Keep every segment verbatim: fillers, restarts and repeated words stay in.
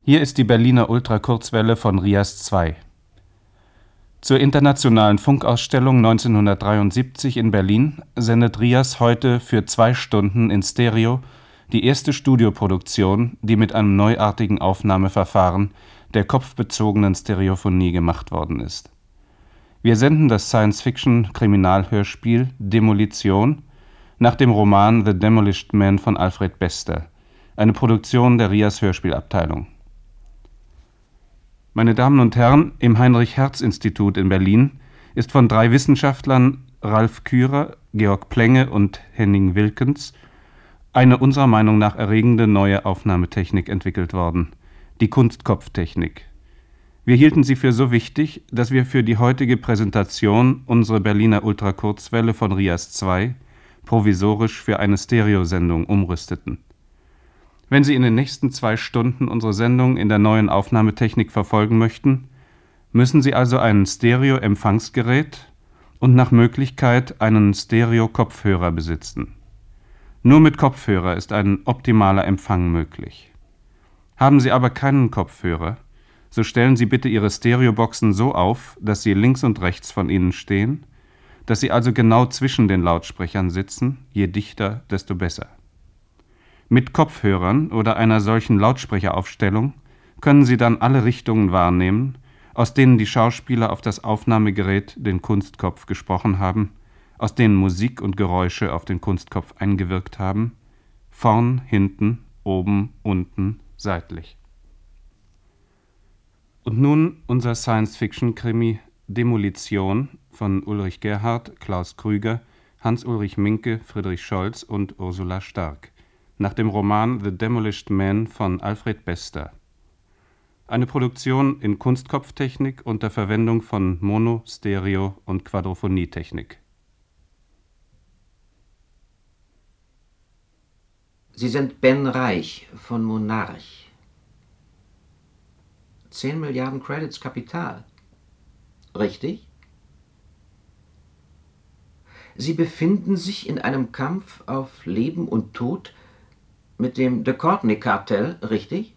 Hier ist die Berliner Ultrakurzwelle von R I A S zwei. Zur Internationalen Funkausstellung neunzehnhundertdreiundsiebzig in Berlin sendet R I A S heute für zwei Stunden in Stereo die erste Studioproduktion, die mit einem neuartigen Aufnahmeverfahren der kopfbezogenen Stereophonie gemacht worden ist. Wir senden das Science-Fiction-Kriminalhörspiel Demolition nach dem Roman The Demolished Man von Alfred Bester, eine Produktion der R I A S Hörspielabteilung. Meine Damen und Herren, im Heinrich-Hertz-Institut in Berlin ist von drei Wissenschaftlern, Ralf Kürer, Georg Plenge und Henning Wilkens, eine unserer Meinung nach erregende neue Aufnahmetechnik entwickelt worden, die Kunstkopftechnik. Wir hielten sie für so wichtig, dass wir für die heutige Präsentation unsere Berliner Ultrakurzwelle von R I A S zwei provisorisch für eine Stereosendung umrüsteten. Wenn Sie in den nächsten zwei Stunden unsere Sendung in der neuen Aufnahmetechnik verfolgen möchten, müssen Sie also ein Stereo-Empfangsgerät und nach Möglichkeit einen Stereo-Kopfhörer besitzen. Nur mit Kopfhörer ist ein optimaler Empfang möglich. Haben Sie aber keinen Kopfhörer, so stellen Sie bitte Ihre Stereoboxen so auf, dass sie links und rechts von Ihnen stehen, dass Sie also genau zwischen den Lautsprechern sitzen, je dichter, desto besser. Mit Kopfhörern oder einer solchen Lautsprecheraufstellung können Sie dann alle Richtungen wahrnehmen, aus denen die Schauspieler auf das Aufnahmegerät, den Kunstkopf, gesprochen haben, aus denen Musik und Geräusche auf den Kunstkopf eingewirkt haben, vorn, hinten, oben, unten, seitlich. Und nun unser Science-Fiction-Krimi Demolition von Ulrich Gerhardt, Klaus Krüger, Hans-Ulrich Minke, Friedrich Scholz und Ursula Stark, nach dem Roman The Demolished Man von Alfred Bester. Eine Produktion in Kunstkopftechnik unter Verwendung von Mono-, Stereo- und Quadrophonietechnik. Sie sind Ben Reich von Monarch. Zehn Milliarden Credits Kapital. Richtig? Sie befinden sich in einem Kampf auf Leben und Tod mit dem De Courtney-Kartell, richtig?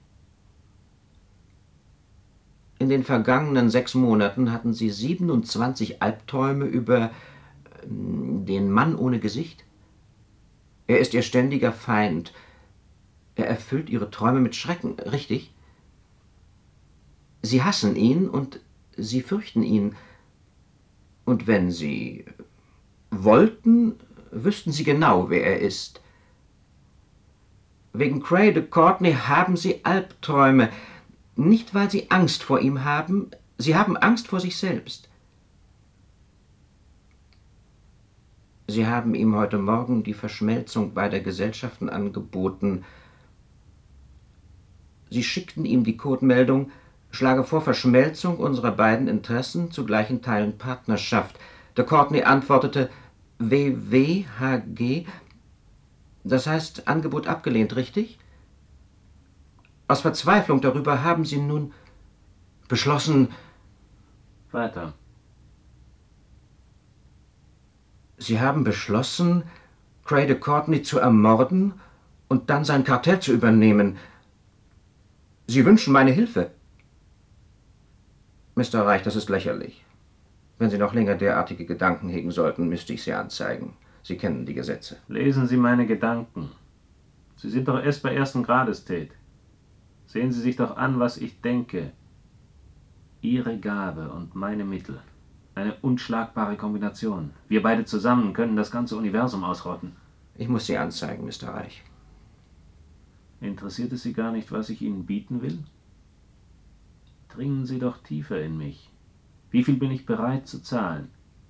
In den vergangenen sechs Monaten hatten Sie siebenundzwanzig Albträume über den Mann ohne Gesicht? Er ist Ihr ständiger Feind. Er erfüllt Ihre Träume mit Schrecken, richtig? Sie hassen ihn und Sie fürchten ihn. Und wenn Sie wollten, wüssten Sie genau, wer er ist. Wegen Cray de Courtney haben Sie Albträume. Nicht, weil Sie Angst vor ihm haben, Sie haben Angst vor sich selbst. Sie haben ihm heute Morgen die Verschmelzung beider Gesellschaften angeboten. Sie schickten ihm die Codemeldung: Schlage vor Verschmelzung unserer beiden Interessen zu gleichen Teilen Partnerschaft. De Courtney antwortete W W H G, das heißt Angebot abgelehnt, richtig? Aus Verzweiflung darüber haben Sie nun beschlossen... Weiter. Sie haben beschlossen, Cray de Courtney zu ermorden und dann sein Kartell zu übernehmen. Sie wünschen meine Hilfe. Mister Reich, das ist lächerlich. Wenn Sie noch länger derartige Gedanken hegen sollten, müsste ich Sie anzeigen. Sie kennen die Gesetze. Lesen Sie meine Gedanken. Sie sind doch erst bei ersten Grades tät. Sehen Sie sich doch an, was ich denke. Ihre Gabe und meine Mittel. Eine unschlagbare Kombination. Wir beide zusammen können das ganze Universum ausrotten. Ich muss Sie anzeigen, Mister Reich. Interessiert es Sie gar nicht, was ich Ihnen bieten will? Dringen Sie doch tiefer in mich. Wie viel bin ich bereit zu zahlen?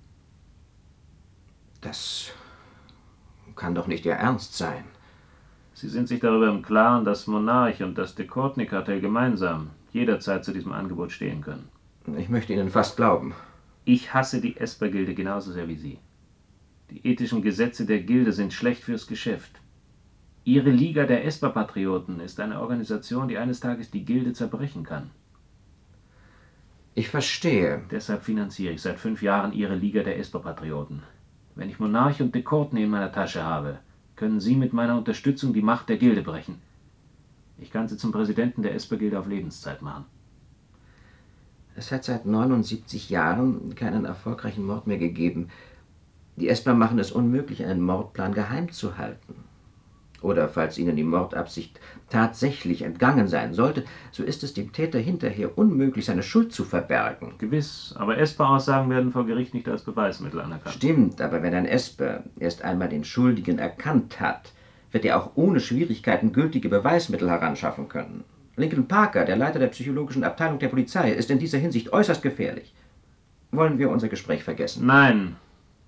Das kann doch nicht Ihr Ernst sein. Sie sind sich darüber im Klaren, dass Monarch und das De Courtney-Kartell gemeinsam jederzeit zu diesem Angebot stehen können. Ich möchte Ihnen fast glauben. Ich hasse die Esper-Gilde genauso sehr wie Sie. Die ethischen Gesetze der Gilde sind schlecht fürs Geschäft. Ihre Liga der Esper-Patrioten ist eine Organisation, die eines Tages die Gilde zerbrechen kann. Ich verstehe. Deshalb finanziere ich seit fünf Jahren Ihre Liga der Esper-Patrioten. Wenn ich Monarch und De Courtney in meiner Tasche habe, können Sie mit meiner Unterstützung die Macht der Gilde brechen. Ich kann Sie zum Präsidenten der Esper-Gilde auf Lebenszeit machen. Es hat seit neunundsiebzig Jahren keinen erfolgreichen Mord mehr gegeben. Die Esper machen es unmöglich, einen Mordplan geheim zu halten. Oder falls Ihnen die Mordabsicht tatsächlich entgangen sein sollte, so ist es dem Täter hinterher unmöglich, seine Schuld zu verbergen. Gewiss, aber Esper-Aussagen werden vor Gericht nicht als Beweismittel anerkannt. Stimmt, aber wenn ein Esper erst einmal den Schuldigen erkannt hat, wird er auch ohne Schwierigkeiten gültige Beweismittel heranschaffen können. Lincoln Parker, der Leiter der psychologischen Abteilung der Polizei, ist in dieser Hinsicht äußerst gefährlich. Wollen wir unser Gespräch vergessen? Nein.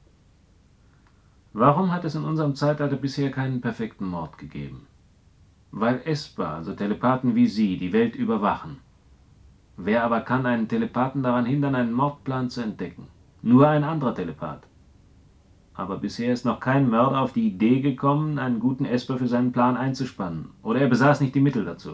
Warum hat es in unserem Zeitalter bisher keinen perfekten Mord gegeben? Weil Esper, also Telepathen wie Sie, die Welt überwachen. Wer aber kann einen Telepathen daran hindern, einen Mordplan zu entdecken? Nur ein anderer Telepath. Aber bisher ist noch kein Mörder auf die Idee gekommen, einen guten Esper für seinen Plan einzuspannen. Oder er besaß nicht die Mittel dazu.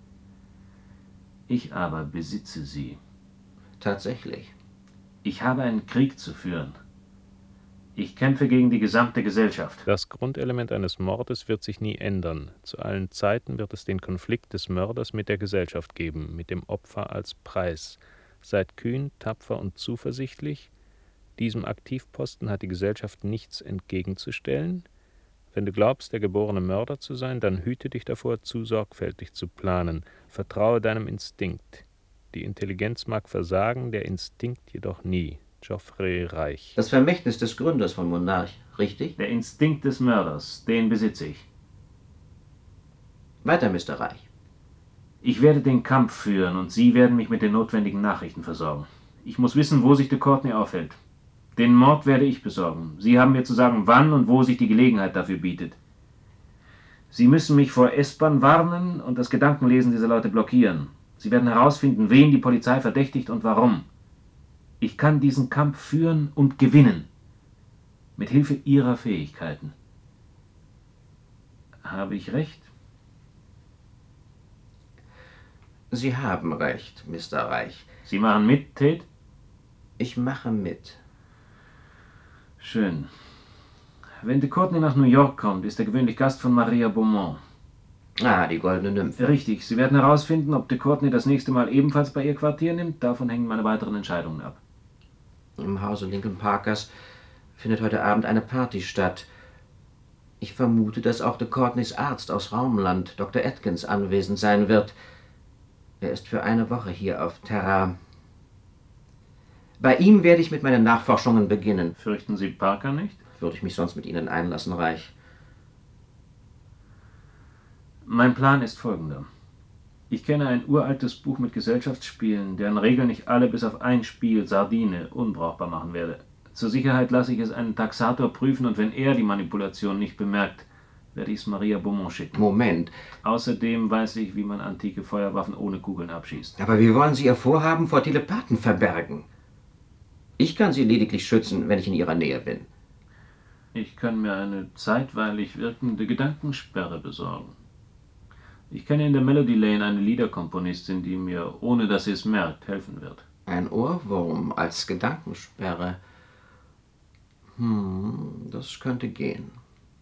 Ich aber besitze sie. Tatsächlich. Ich habe einen Krieg zu führen. Ich kämpfe gegen die gesamte Gesellschaft. Das Grundelement eines Mordes wird sich nie ändern. Zu allen Zeiten wird es den Konflikt des Mörders mit der Gesellschaft geben, mit dem Opfer als Preis. Seid kühn, tapfer und zuversichtlich. Diesem Aktivposten hat die Gesellschaft nichts entgegenzustellen. Wenn du glaubst, der geborene Mörder zu sein, dann hüte dich davor, zu sorgfältig zu planen. Vertraue deinem Instinkt. Die Intelligenz mag versagen, der Instinkt jedoch nie. Geoffrey Reich. Das Vermächtnis des Gründers von Monarch, richtig? Der Instinkt des Mörders, den besitze ich. Weiter, Mister Reich. Ich werde den Kampf führen und Sie werden mich mit den notwendigen Nachrichten versorgen. Ich muss wissen, wo sich de Courtney aufhält. Den Mord werde ich besorgen. Sie haben mir zu sagen, wann und wo sich die Gelegenheit dafür bietet. Sie müssen mich vor Espern warnen und das Gedankenlesen dieser Leute blockieren. Sie werden herausfinden, wen die Polizei verdächtigt und warum. Ich kann diesen Kampf führen und gewinnen. Mit Hilfe Ihrer Fähigkeiten. Habe ich recht? Sie haben recht, Mister Reich. Sie machen mit, Tate? Ich mache mit. Schön. Wenn de Courtney nach New York kommt, ist er gewöhnlich Gast von Maria Beaumont. Ah, die goldene Nymphe. Richtig. Sie werden herausfinden, ob de Courtney das nächste Mal ebenfalls bei ihr Quartier nimmt. Davon hängen meine weiteren Entscheidungen ab. Im Hause Lincoln Parkers findet heute Abend eine Party statt. Ich vermute, dass auch de Courtneys Arzt aus Raumland, Doktor Atkins, anwesend sein wird. Er ist für eine Woche hier auf Terra. Bei ihm werde ich mit meinen Nachforschungen beginnen. Fürchten Sie Parker nicht? Würde ich mich sonst mit Ihnen einlassen, Reich? Mein Plan ist folgender. Ich kenne ein uraltes Buch mit Gesellschaftsspielen, deren Regeln ich alle bis auf ein Spiel, Sardine, unbrauchbar machen werde. Zur Sicherheit lasse ich es einen Taxator prüfen und wenn er die Manipulation nicht bemerkt, werde ich es Maria Beaumont schicken. Moment. Außerdem weiß ich, wie man antike Feuerwaffen ohne Kugeln abschießt. Aber wie wollen Sie Ihr Vorhaben vor Telepathen verbergen? Ich kann Sie lediglich schützen, wenn ich in Ihrer Nähe bin. Ich kann mir eine zeitweilig wirkende Gedankensperre besorgen. Ich kenne in der Melody Lane eine Liederkomponistin, die mir, ohne dass sie es merkt, helfen wird. Ein Ohrwurm als Gedankensperre. Hm, das könnte gehen.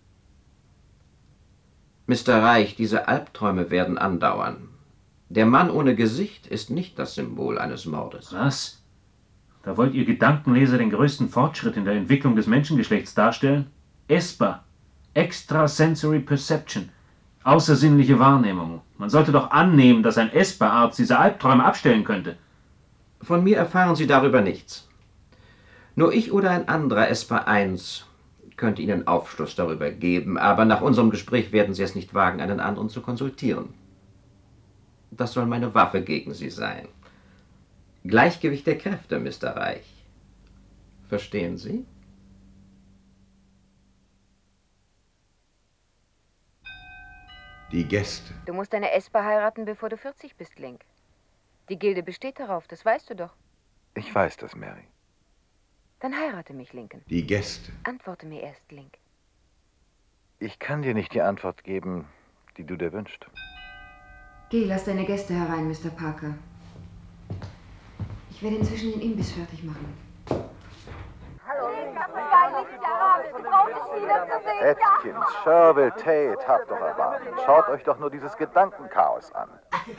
Mister Reich, diese Albträume werden andauern. Der Mann ohne Gesicht ist nicht das Symbol eines Mordes. Was? Da wollt ihr Gedankenleser den größten Fortschritt in der Entwicklung des Menschengeschlechts darstellen? Esper. Extrasensory Perception. Außersinnliche Wahrnehmung. Man sollte doch annehmen, dass ein Esper-Arzt diese Albträume abstellen könnte. Von mir erfahren Sie darüber nichts. Nur ich oder ein anderer Esper eins könnte Ihnen Aufschluss darüber geben, aber nach unserem Gespräch werden Sie es nicht wagen, einen anderen zu konsultieren. Das soll meine Waffe gegen Sie sein. Gleichgewicht der Kräfte, Mister Reich. Verstehen Sie? Die Gäste. Du musst eine Esper heiraten, bevor du vierzig bist, Link. Die Gilde besteht darauf, das weißt du doch. Ich weiß das, Mary. Dann heirate mich, Lincoln. Die Gäste. Antworte mir erst, Link. Ich kann dir nicht die Antwort geben, die du dir wünschst. Geh, lass deine Gäste herein, Mister Parker. Ich werde inzwischen den Imbiss fertig machen. Hallo, Link, das ist geil, nicht der Rabe. Du brauchst Sie wiederzusehen. Atkins, Sherville, Tate, habt doch Erbarmen. Schaut euch doch nur dieses Gedankenchaos an.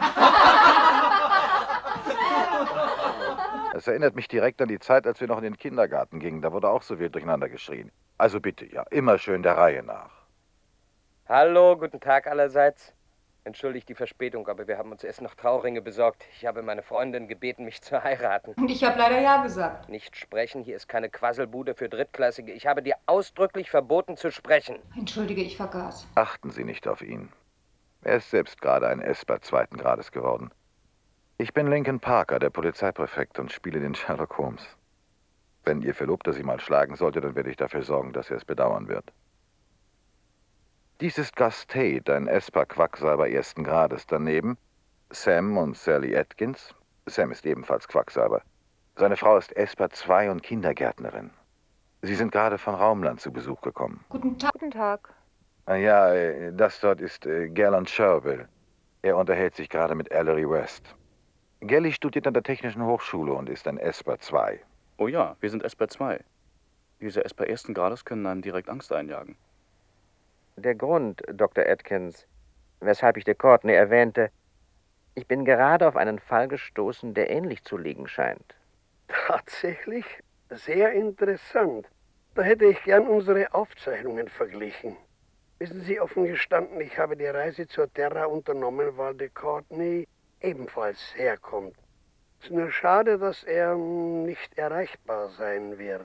Es erinnert mich direkt an die Zeit, als wir noch in den Kindergarten gingen. Da wurde auch so wild durcheinander geschrien. Also bitte, ja, immer schön der Reihe nach. Hallo, guten Tag allerseits. Entschuldigt die Verspätung, aber wir haben uns erst noch Trauringe besorgt. Ich habe meine Freundin gebeten, mich zu heiraten. Und ich habe leider ja gesagt. Nicht sprechen, hier ist keine Quasselbude für Drittklassige. Ich habe dir ausdrücklich verboten zu sprechen. Entschuldige, ich vergaß. Achten Sie nicht auf ihn. Er ist selbst gerade ein Esper zweiten Grades geworden. Ich bin Lincoln Parker, der Polizeipräfekt, und spiele den Sherlock Holmes. Wenn Ihr Verlobter Sie mal schlagen sollte, dann werde ich dafür sorgen, dass er es bedauern wird. Dies ist Gus Tate, ein Esper-Quacksalber ersten Grades. Daneben Sam und Sally Atkins. Sam ist ebenfalls Quacksalber. Seine Frau ist Esper zwei und Kindergärtnerin. Sie sind gerade von Raumland zu Besuch gekommen. Guten Tag. Guten Tag. Ah, ja, äh, das dort ist äh, Galen Sherville. Er unterhält sich gerade mit Ellery West. Gelly studiert an der Technischen Hochschule und ist ein Esper zwei. Oh ja, wir sind Esper zwei. Diese Esper ersten Grades können einem direkt Angst einjagen. Der Grund, Doktor Atkins, weshalb ich de Courtney erwähnte, ich bin gerade auf einen Fall gestoßen, der ähnlich zu liegen scheint. Tatsächlich? Sehr interessant. Da hätte ich gern unsere Aufzeichnungen verglichen. Wissen Sie, offen gestanden, ich habe die Reise zur Terra unternommen, weil de Courtney ebenfalls herkommt. Es ist nur schade, dass er nicht erreichbar sein wird.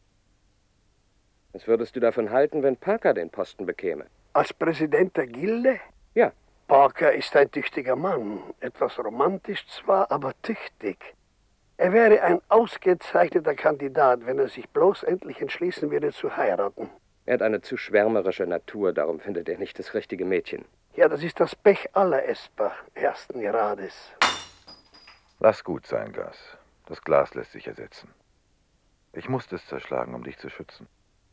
Was würdest du davon halten, wenn Parker den Posten bekäme? Als Präsident der Gilde? Ja. Parker ist ein tüchtiger Mann. Etwas romantisch zwar, aber tüchtig. Er wäre ein ausgezeichneter Kandidat, wenn er sich bloß endlich entschließen würde zu heiraten. Er hat eine zu schwärmerische Natur, darum findet er nicht das richtige Mädchen. Ja, das ist das Pech aller Esper ersten Grades. Lass gut sein, Gus. Das Glas lässt sich ersetzen. Ich musste es zerschlagen, um dich zu schützen.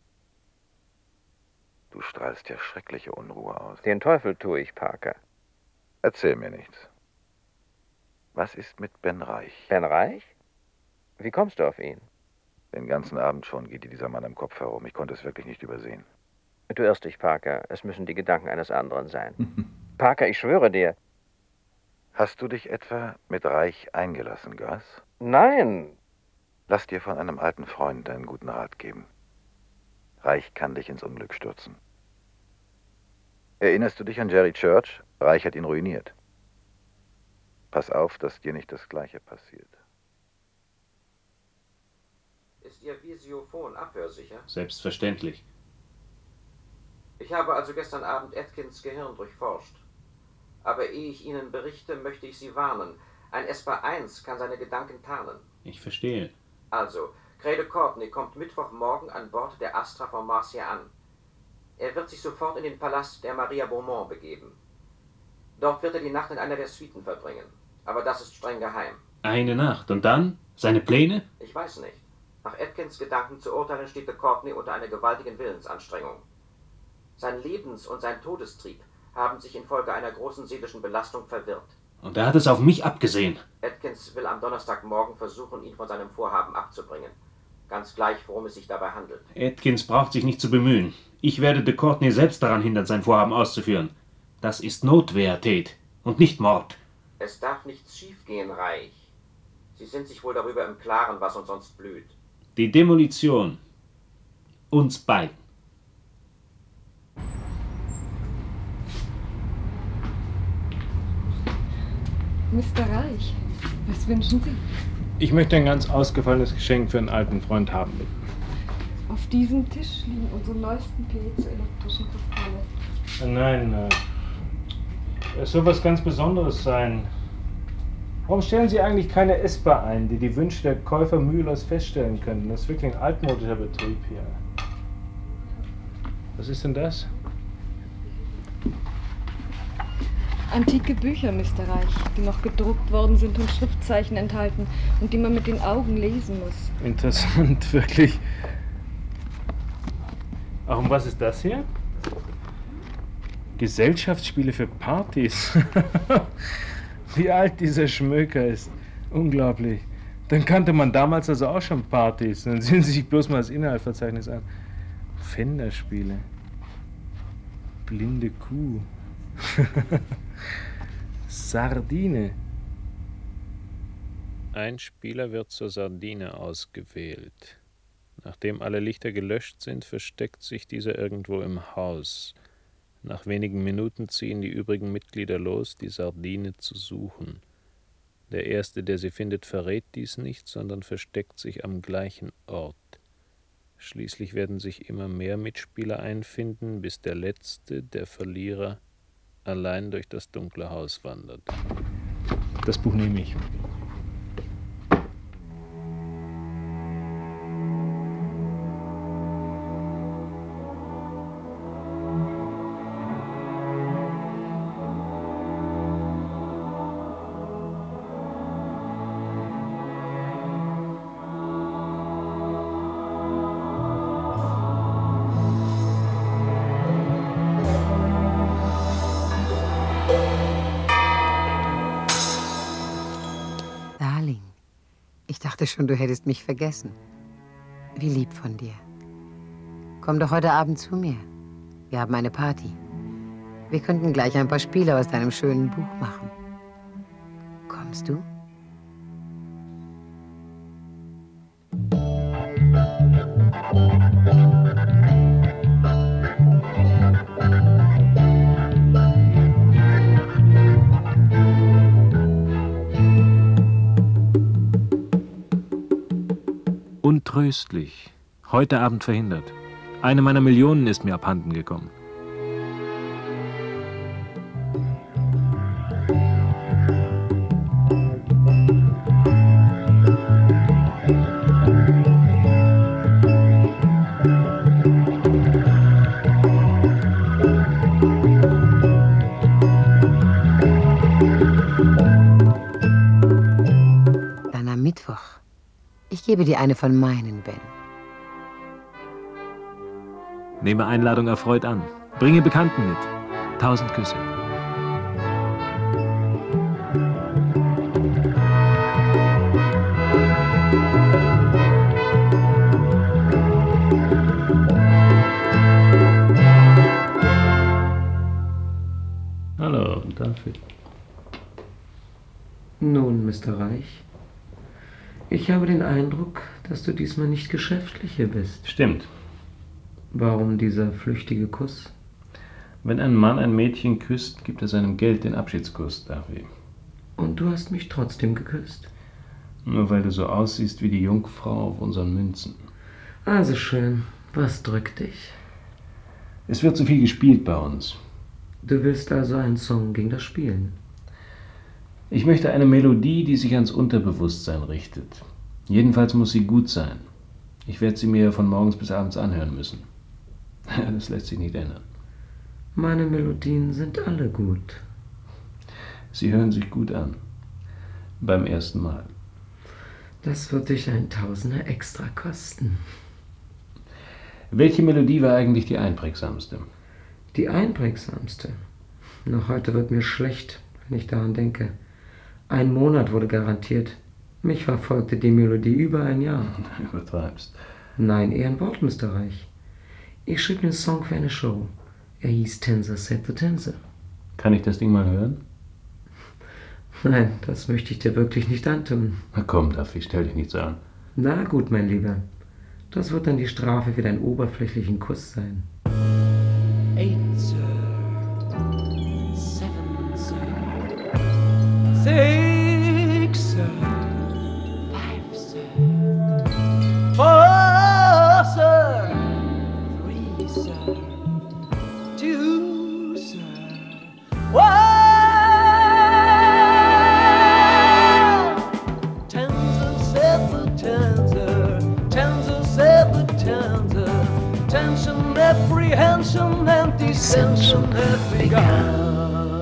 Du strahlst ja schreckliche Unruhe aus. Den Teufel tue ich, Parker. Erzähl mir nichts. Was ist mit Ben Reich? Ben Reich? Wie kommst du auf ihn? Den ganzen Abend schon geht dir dieser Mann im Kopf herum. Ich konnte es wirklich nicht übersehen. Du irrst dich, Parker. Es müssen die Gedanken eines anderen sein. Parker, ich schwöre dir. Hast du dich etwa mit Reich eingelassen, Gus? Nein. Lass dir von einem alten Freund einen guten Rat geben. Reich kann dich ins Unglück stürzen. Erinnerst du dich an Jerry Church? Reich hat ihn ruiniert. Pass auf, dass dir nicht das Gleiche passiert. Ist Ihr Visiophon abhörsicher? Selbstverständlich. Ich habe also gestern Abend Atkins Gehirn durchforscht. Aber ehe ich Ihnen berichte, möchte ich Sie warnen. Ein Esper eins kann seine Gedanken tarnen. Ich verstehe. Also, Cray de Courtney kommt Mittwochmorgen an Bord der Astra von Marcia an. Er wird sich sofort in den Palast der Maria Beaumont begeben. Dort wird er die Nacht in einer der Suiten verbringen. Aber das ist streng geheim. Eine Nacht. Und dann? Seine Pläne? Ich weiß nicht. Nach Atkins Gedanken zu urteilen, steht de Courtney unter einer gewaltigen Willensanstrengung. Sein Lebens- und sein Todestrieb haben sich infolge einer großen seelischen Belastung verwirrt. Und er hat es auf mich abgesehen. Atkins will am Donnerstagmorgen versuchen, ihn von seinem Vorhaben abzubringen. Ganz gleich, worum es sich dabei handelt. Atkins braucht sich nicht zu bemühen. Ich werde de Courtney selbst daran hindern, sein Vorhaben auszuführen. Das ist Notwehr, Tate, und nicht Mord. Es darf nichts schiefgehen, Reich. Sie sind sich wohl darüber im Klaren, was uns sonst blüht. Die Demolition. Uns beiden. Mister Reich, was wünschen Sie? Ich möchte ein ganz ausgefallenes Geschenk für einen alten Freund haben. Auf diesem Tisch liegen unsere neuesten piezoelektrischen Kristalle. Nein, äh, es soll was ganz Besonderes sein. Warum stellen Sie eigentlich keine Esper ein, die die Wünsche der Käufer mühelos feststellen könnten? Das ist wirklich ein altmodischer Betrieb hier. Was ist denn das? Antike Bücher, Mister Reich, die noch gedruckt worden sind und Schriftzeichen enthalten und die man mit den Augen lesen muss. Interessant, wirklich. Ach, und was ist das hier? Gesellschaftsspiele für Partys. Wie alt dieser Schmöker ist. Unglaublich. Dann kannte man damals also auch schon Partys. Dann sehen Sie sich bloß mal das Inhaltsverzeichnis an. Pfänderspiele. Blinde Kuh. Sardine. Ein Spieler wird zur Sardine ausgewählt. Nachdem alle Lichter gelöscht sind, versteckt sich dieser irgendwo im Haus. Nach wenigen Minuten ziehen die übrigen Mitglieder los, die Sardine zu suchen. Der Erste, der sie findet, verrät dies nicht, sondern versteckt sich am gleichen Ort. Schließlich werden sich immer mehr Mitspieler einfinden, bis der Letzte, der Verlierer, allein durch das dunkle Haus wandert. Das Buch nehme ich. Ich dachte schon, du hättest mich vergessen. Wie lieb von dir. Komm doch heute Abend zu mir. Wir haben eine Party. Wir könnten gleich ein paar Spiele aus deinem schönen Buch machen. Kommst du? Untröstlich. Heute Abend verhindert. Eine meiner Millionen ist mir abhanden gekommen. Dann am Mittwoch. Ich gebe dir eine von meinen, Ben. Nehme Einladung erfreut an. Bringe Bekannten mit. Tausend Küsse. Hallo, David. Nun, Mister Reich, ich habe den Eindruck, dass du diesmal nicht geschäftlich hier bist. Stimmt. Warum dieser flüchtige Kuss? Wenn ein Mann ein Mädchen küsst, gibt er seinem Geld den Abschiedskuss, David. Und du hast mich trotzdem geküsst? Nur weil du so aussiehst wie die Jungfrau auf unseren Münzen. Also schön. Was drückt dich? Es wird zu viel gespielt bei uns. Du willst also einen Song gegen das Spielen? Ich möchte eine Melodie, die sich ans Unterbewusstsein richtet. Jedenfalls muss sie gut sein. Ich werde sie mir von morgens bis abends anhören müssen. Das lässt sich nicht ändern. Meine Melodien sind alle gut. Sie hören sich gut an. Beim ersten Mal. Das wird dich ein Tausender extra kosten. Welche Melodie war eigentlich die einprägsamste? Die einprägsamste? Noch heute wird mir schlecht, wenn ich daran denke. Ein Monat wurde garantiert. Mich verfolgte die Melodie über ein Jahr. Du übertreibst. Nein, eher ein Wort, Mister Reich. Ich schrieb einen Song für eine Show. Er hieß Tänzer set the Tänzer. Kann ich das Ding mal hören? Nein, das möchte ich dir wirklich nicht antun. Na komm, Duffy, stell dich nicht so an. Na gut, mein Lieber. Das wird dann die Strafe für deinen oberflächlichen Kuss sein. Eight, Sir. Seven, Sir. Six, Sir. Five, Sir. Four, Sir. Three, Sir. Two, Sir. One. Tänzer, set the Tänzer. Tänzer, set the Tänzer. Tension, apprehension, and dissension have begun.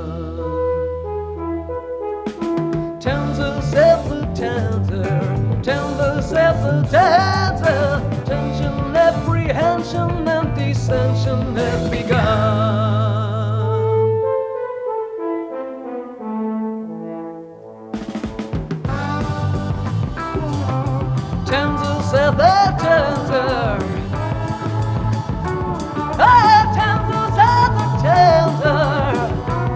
Tänzer, set the Tänzer. Tänzer, set the Tänzer. Tension, apprehension, and dissension have begun. Tänzer, set the Tänzer. Ah, tenders ever tender.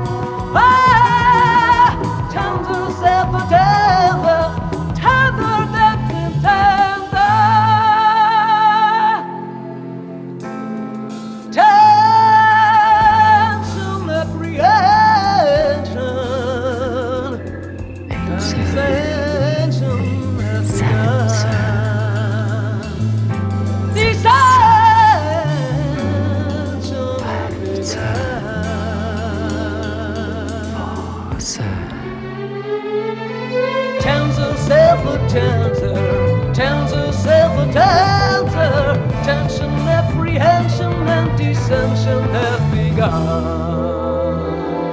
Ah, tenders ever tender. Tender than tender. Tension, apprehension. Tension, Tenser, tenser, tenser, tension, apprehension, and dissension have begun.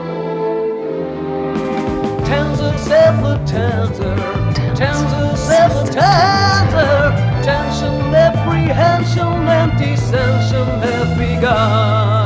Tenser, sever, tenser, tenser, sever, tenser, tension, apprehension, and dissension have begun.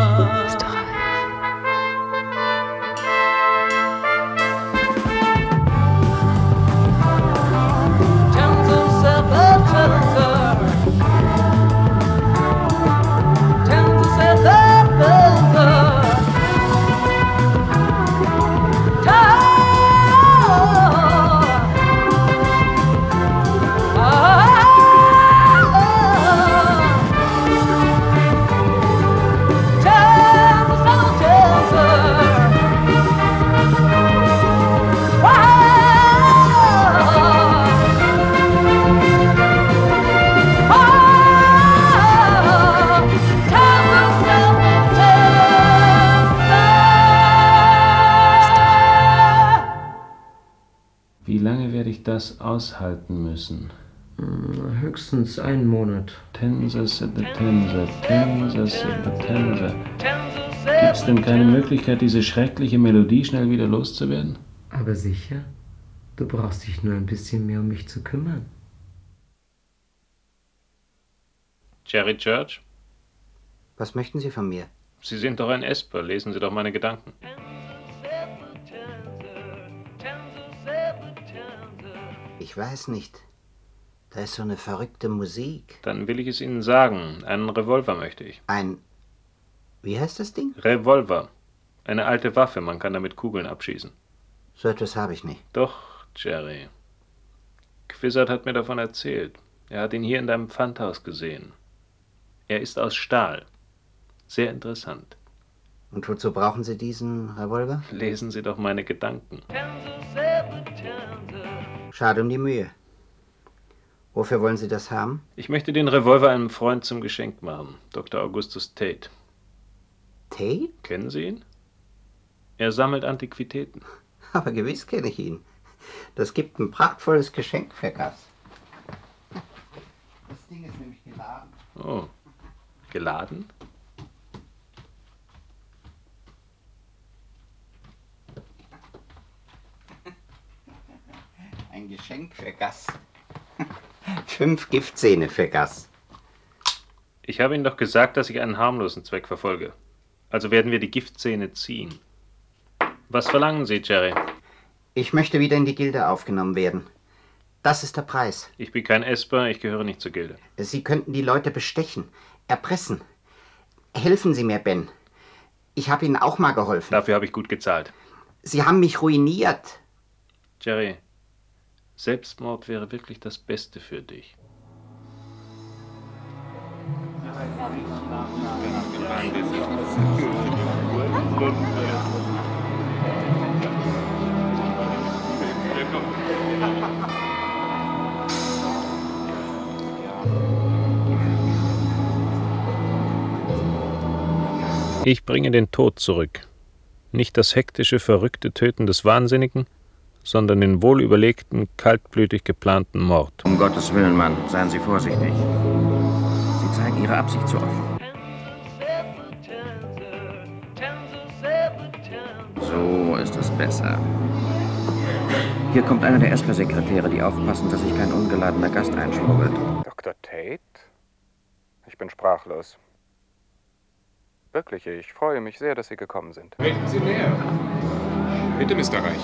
Das aushalten müssen? Höchstens einen Monat. Tenser, setter, tenser, tenser, setter, tenser. Gibt's denn keine Möglichkeit, diese schreckliche Melodie schnell wieder loszuwerden? Aber sicher. Du brauchst dich nur ein bisschen mehr um mich zu kümmern. Jerry Church? Was möchten Sie von mir? Sie sind doch ein Esper. Lesen Sie doch meine Gedanken. Ich weiß nicht. Da ist so eine verrückte Musik. Dann will ich es Ihnen sagen. Einen Revolver möchte ich. Ein... Wie heißt das Ding? Revolver. Eine alte Waffe, man kann damit Kugeln abschießen. So etwas habe ich nicht. Doch, Jerry. Quizzard hat mir davon erzählt. Er hat ihn hier in deinem Pfandhaus gesehen. Er ist aus Stahl. Sehr interessant. Und wozu brauchen Sie diesen Revolver? Lesen Sie doch meine Gedanken. Schade um die Mühe. Wofür wollen Sie das haben? Ich möchte den Revolver einem Freund zum Geschenk machen. Doktor Augustus Tate. Tate? Kennen Sie ihn? Er sammelt Antiquitäten. Aber gewiss kenne ich ihn. Das gibt ein prachtvolles Geschenk für Gas. Das Ding ist nämlich geladen. Oh, geladen? Ein Geschenk für Gas. Fünf Giftzähne für Gas. Ich habe Ihnen doch gesagt, dass ich einen harmlosen Zweck verfolge. Also werden wir die Giftzähne ziehen. Was verlangen Sie, Jerry? Ich möchte wieder in die Gilde aufgenommen werden. Das ist der Preis. Ich bin kein Esper, ich gehöre nicht zur Gilde. Sie könnten die Leute bestechen, erpressen. Helfen Sie mir, Ben. Ich habe Ihnen auch mal geholfen. Dafür habe ich gut gezahlt. Sie haben mich ruiniert. Jerry, Selbstmord wäre wirklich das Beste für dich. Ich bringe den Tod zurück. Nicht das hektische, verrückte Töten des Wahnsinnigen, sondern den wohlüberlegten, kaltblütig geplanten Mord. Um Gottes Willen, Mann, seien Sie vorsichtig. Sie zeigen Ihre Absicht zu offen. So ist es besser. Hier kommt einer der Esper-Sekretäre, die aufpassen, dass sich kein ungeladener Gast einschmuggelt. Doktor Tate? Ich bin sprachlos. Wirklich, ich freue mich sehr, dass Sie gekommen sind. Treten Sie näher. Bitte, Mister Reich.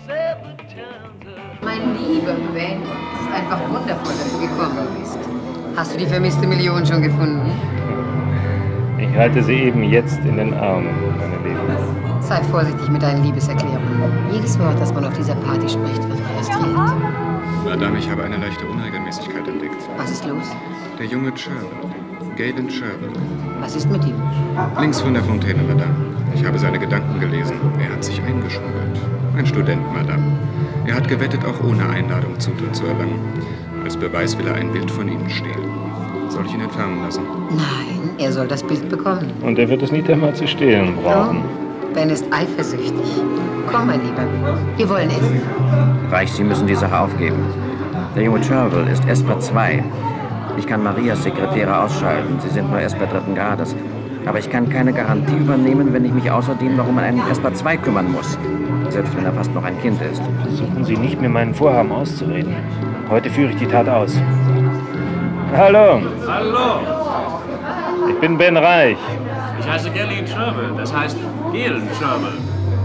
Mein lieber Ben, es ist einfach wundervoll, dass du gekommen bist. Hast du die vermisste Million schon gefunden? Ich halte sie eben jetzt in den Armen, meine Liebe. Sei vorsichtig mit deinen Liebeserklärungen. Jedes Wort, das man auf dieser Party spricht, wird registriert. Madame, ich habe eine leichte Unregelmäßigkeit entdeckt. Was ist los? Der junge Chervil, Galen Chervil. Was ist mit ihm? Links von der Fontäne, Madame. Ich habe seine Gedanken gelesen. Er hat sich eingeschmuggelt. Ein Student, Madame. Er hat gewettet, auch ohne Einladung Zutritt zu erlangen. Als Beweis will er ein Bild von Ihnen stehlen. Soll ich ihn entfernen lassen? Nein, er soll das Bild bekommen. Und er wird es nicht einmal zu stehlen brauchen. Oh, Ben ist eifersüchtig. Komm, mein Lieber, wir wollen essen. Reich, Sie müssen die Sache aufgeben. Der junge Chervil ist Esper zwei. Ich kann Marias Sekretäre ausschalten. Sie sind nur Esper dritten Grades. Aber ich kann keine Garantie übernehmen, wenn ich mich außerdem noch um einen Esper zwei kümmern muss. Selbst wenn er fast noch ein Kind ist. Versuchen Sie nicht, mir meinen Vorhaben auszureden. Heute führe ich die Tat aus. Hallo. Hallo. Ich bin Ben Reich. Ich heiße Galen Chervil, das heißt Galen Chervil.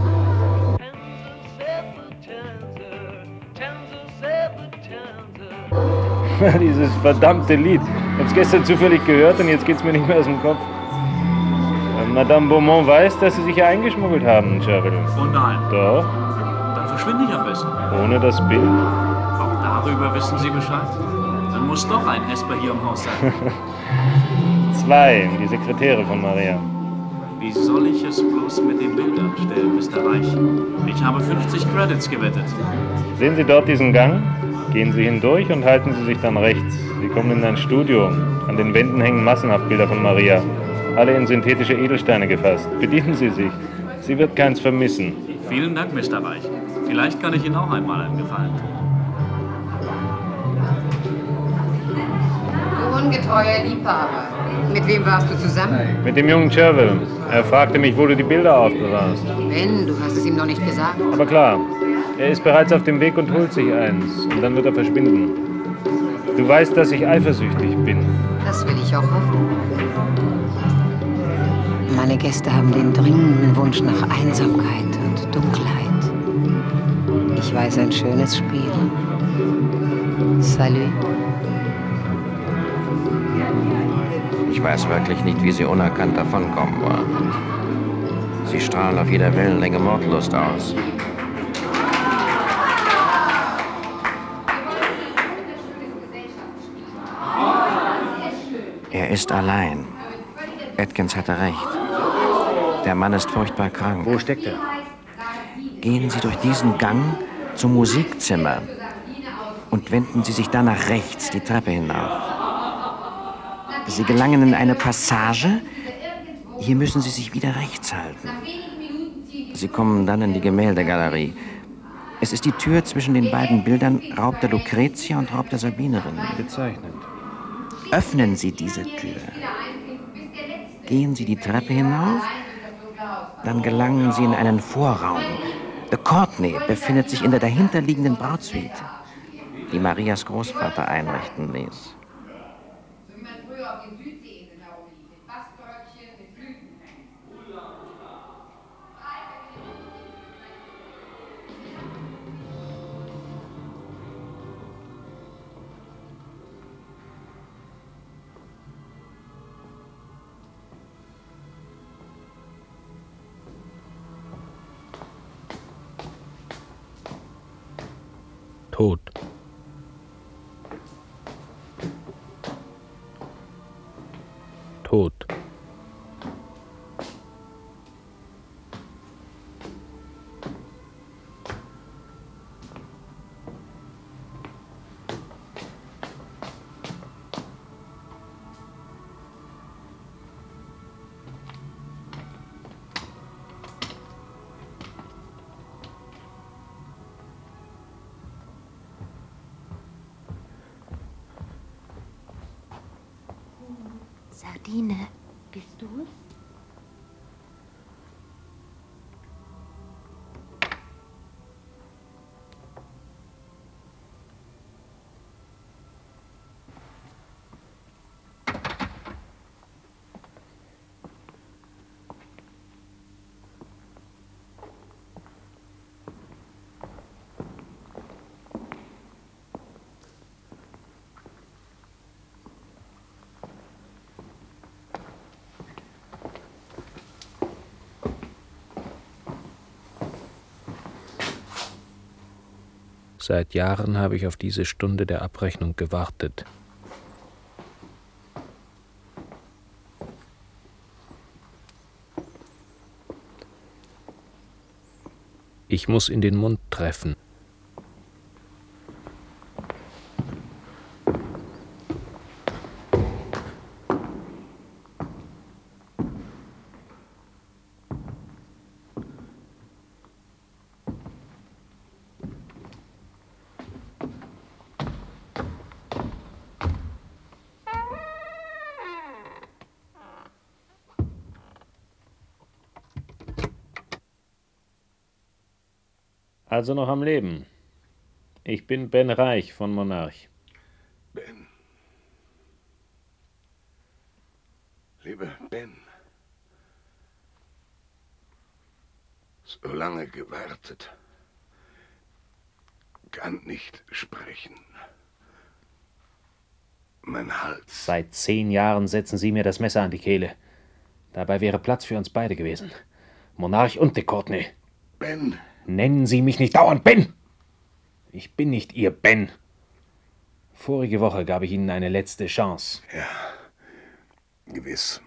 Dieses verdammte Lied. Ich hab's gestern zufällig gehört und jetzt geht's mir nicht mehr aus dem Kopf. Madame Beaumont weiß, dass Sie sich hier eingeschmuggelt haben, Chervil. Oh nein. Doch. Dann verschwinde ich am besten. Ohne das Bild? Auch darüber wissen Sie Bescheid? Dann muss doch ein Esper hier im Haus sein. Zwei, die Sekretäre von Maria. Wie soll ich es bloß mit den Bildern stellen, Mister Reich? Ich habe fünfzig Credits gewettet. Sehen Sie dort diesen Gang? Gehen Sie hindurch und halten Sie sich dann rechts. Sie kommen in ein Studio. An den Wänden hängen massenhaft Bilder von Maria. Alle in synthetische Edelsteine gefasst. Bedienen Sie sich. Sie wird keins vermissen. Vielen Dank, Mister Reich. Vielleicht kann ich Ihnen auch einmal einen Gefallen tun. Du ungetreuer Liebhaber. Mit wem warst du zusammen? Mit dem jungen Chervil. Er fragte mich, wo du die Bilder aufbewahrst. Ben, du hast es ihm noch nicht gesagt. Aber klar, er ist bereits auf dem Weg und holt sich eins. Und dann wird er verschwinden. Du weißt, dass ich eifersüchtig bin. Das will ich auch hoffen. Meine Gäste haben den dringenden Wunsch nach Einsamkeit und Dunkelheit. Ich weiß ein schönes Spiel. Salut. Ich weiß wirklich nicht, wie Sie unerkannt davonkommen wollen. Sie strahlen auf jeder Wellenlänge Mordlust aus. Er ist allein. Atkins hatte recht. Der Mann ist furchtbar krank. Wo steckt er? Gehen Sie durch diesen Gang zum Musikzimmer und wenden Sie sich dann nach rechts die Treppe hinauf. Sie gelangen in eine Passage. Hier müssen Sie sich wieder rechts halten. Sie kommen dann in die Gemäldegalerie. Es ist die Tür zwischen den beiden Bildern Raub der Lucretia und Raub der Sabinerin. Bezeichnend. Öffnen Sie diese Tür. Gehen Sie die Treppe hinauf, dann gelangen Sie in einen Vorraum. The Courtney befindet sich in der dahinterliegenden Brautsuite, die Marias Großvater einrichten ließ. Tod. Tod. Sardine, bist du's? Seit Jahren habe ich auf diese Stunde der Abrechnung gewartet. Ich muss in den Mund treffen. Also noch am Leben. Ich bin Ben Reich von Monarch. Ben. Lieber Ben. So lange gewartet. Kann nicht sprechen. Mein Hals. Seit zehn Jahren setzen Sie mir das Messer an die Kehle. Dabei wäre Platz für uns beide gewesen. Monarch und de Courtenay. Ben. Nennen Sie mich nicht dauernd Ben! Ich bin nicht Ihr Ben. Vorige Woche gab ich Ihnen eine letzte Chance. Ja, gewiss.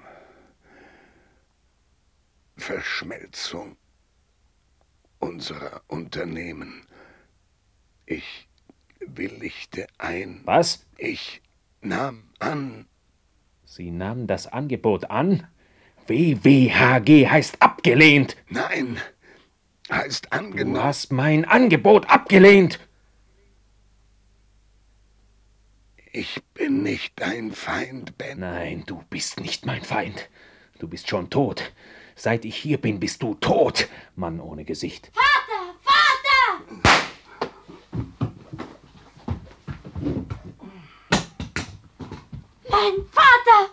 Verschmelzung unserer Unternehmen. Ich willigte ein. Was? Ich nahm an. Sie nahmen das Angebot an? W W H G heißt abgelehnt. Nein. Heißt angenommen. Du hast mein Angebot abgelehnt. Ich bin nicht dein Feind, Ben. Nein, du bist nicht mein Feind. Du bist schon tot. Seit ich hier bin, bist du tot, Mann ohne Gesicht. Vater! Vater! Mein Vater!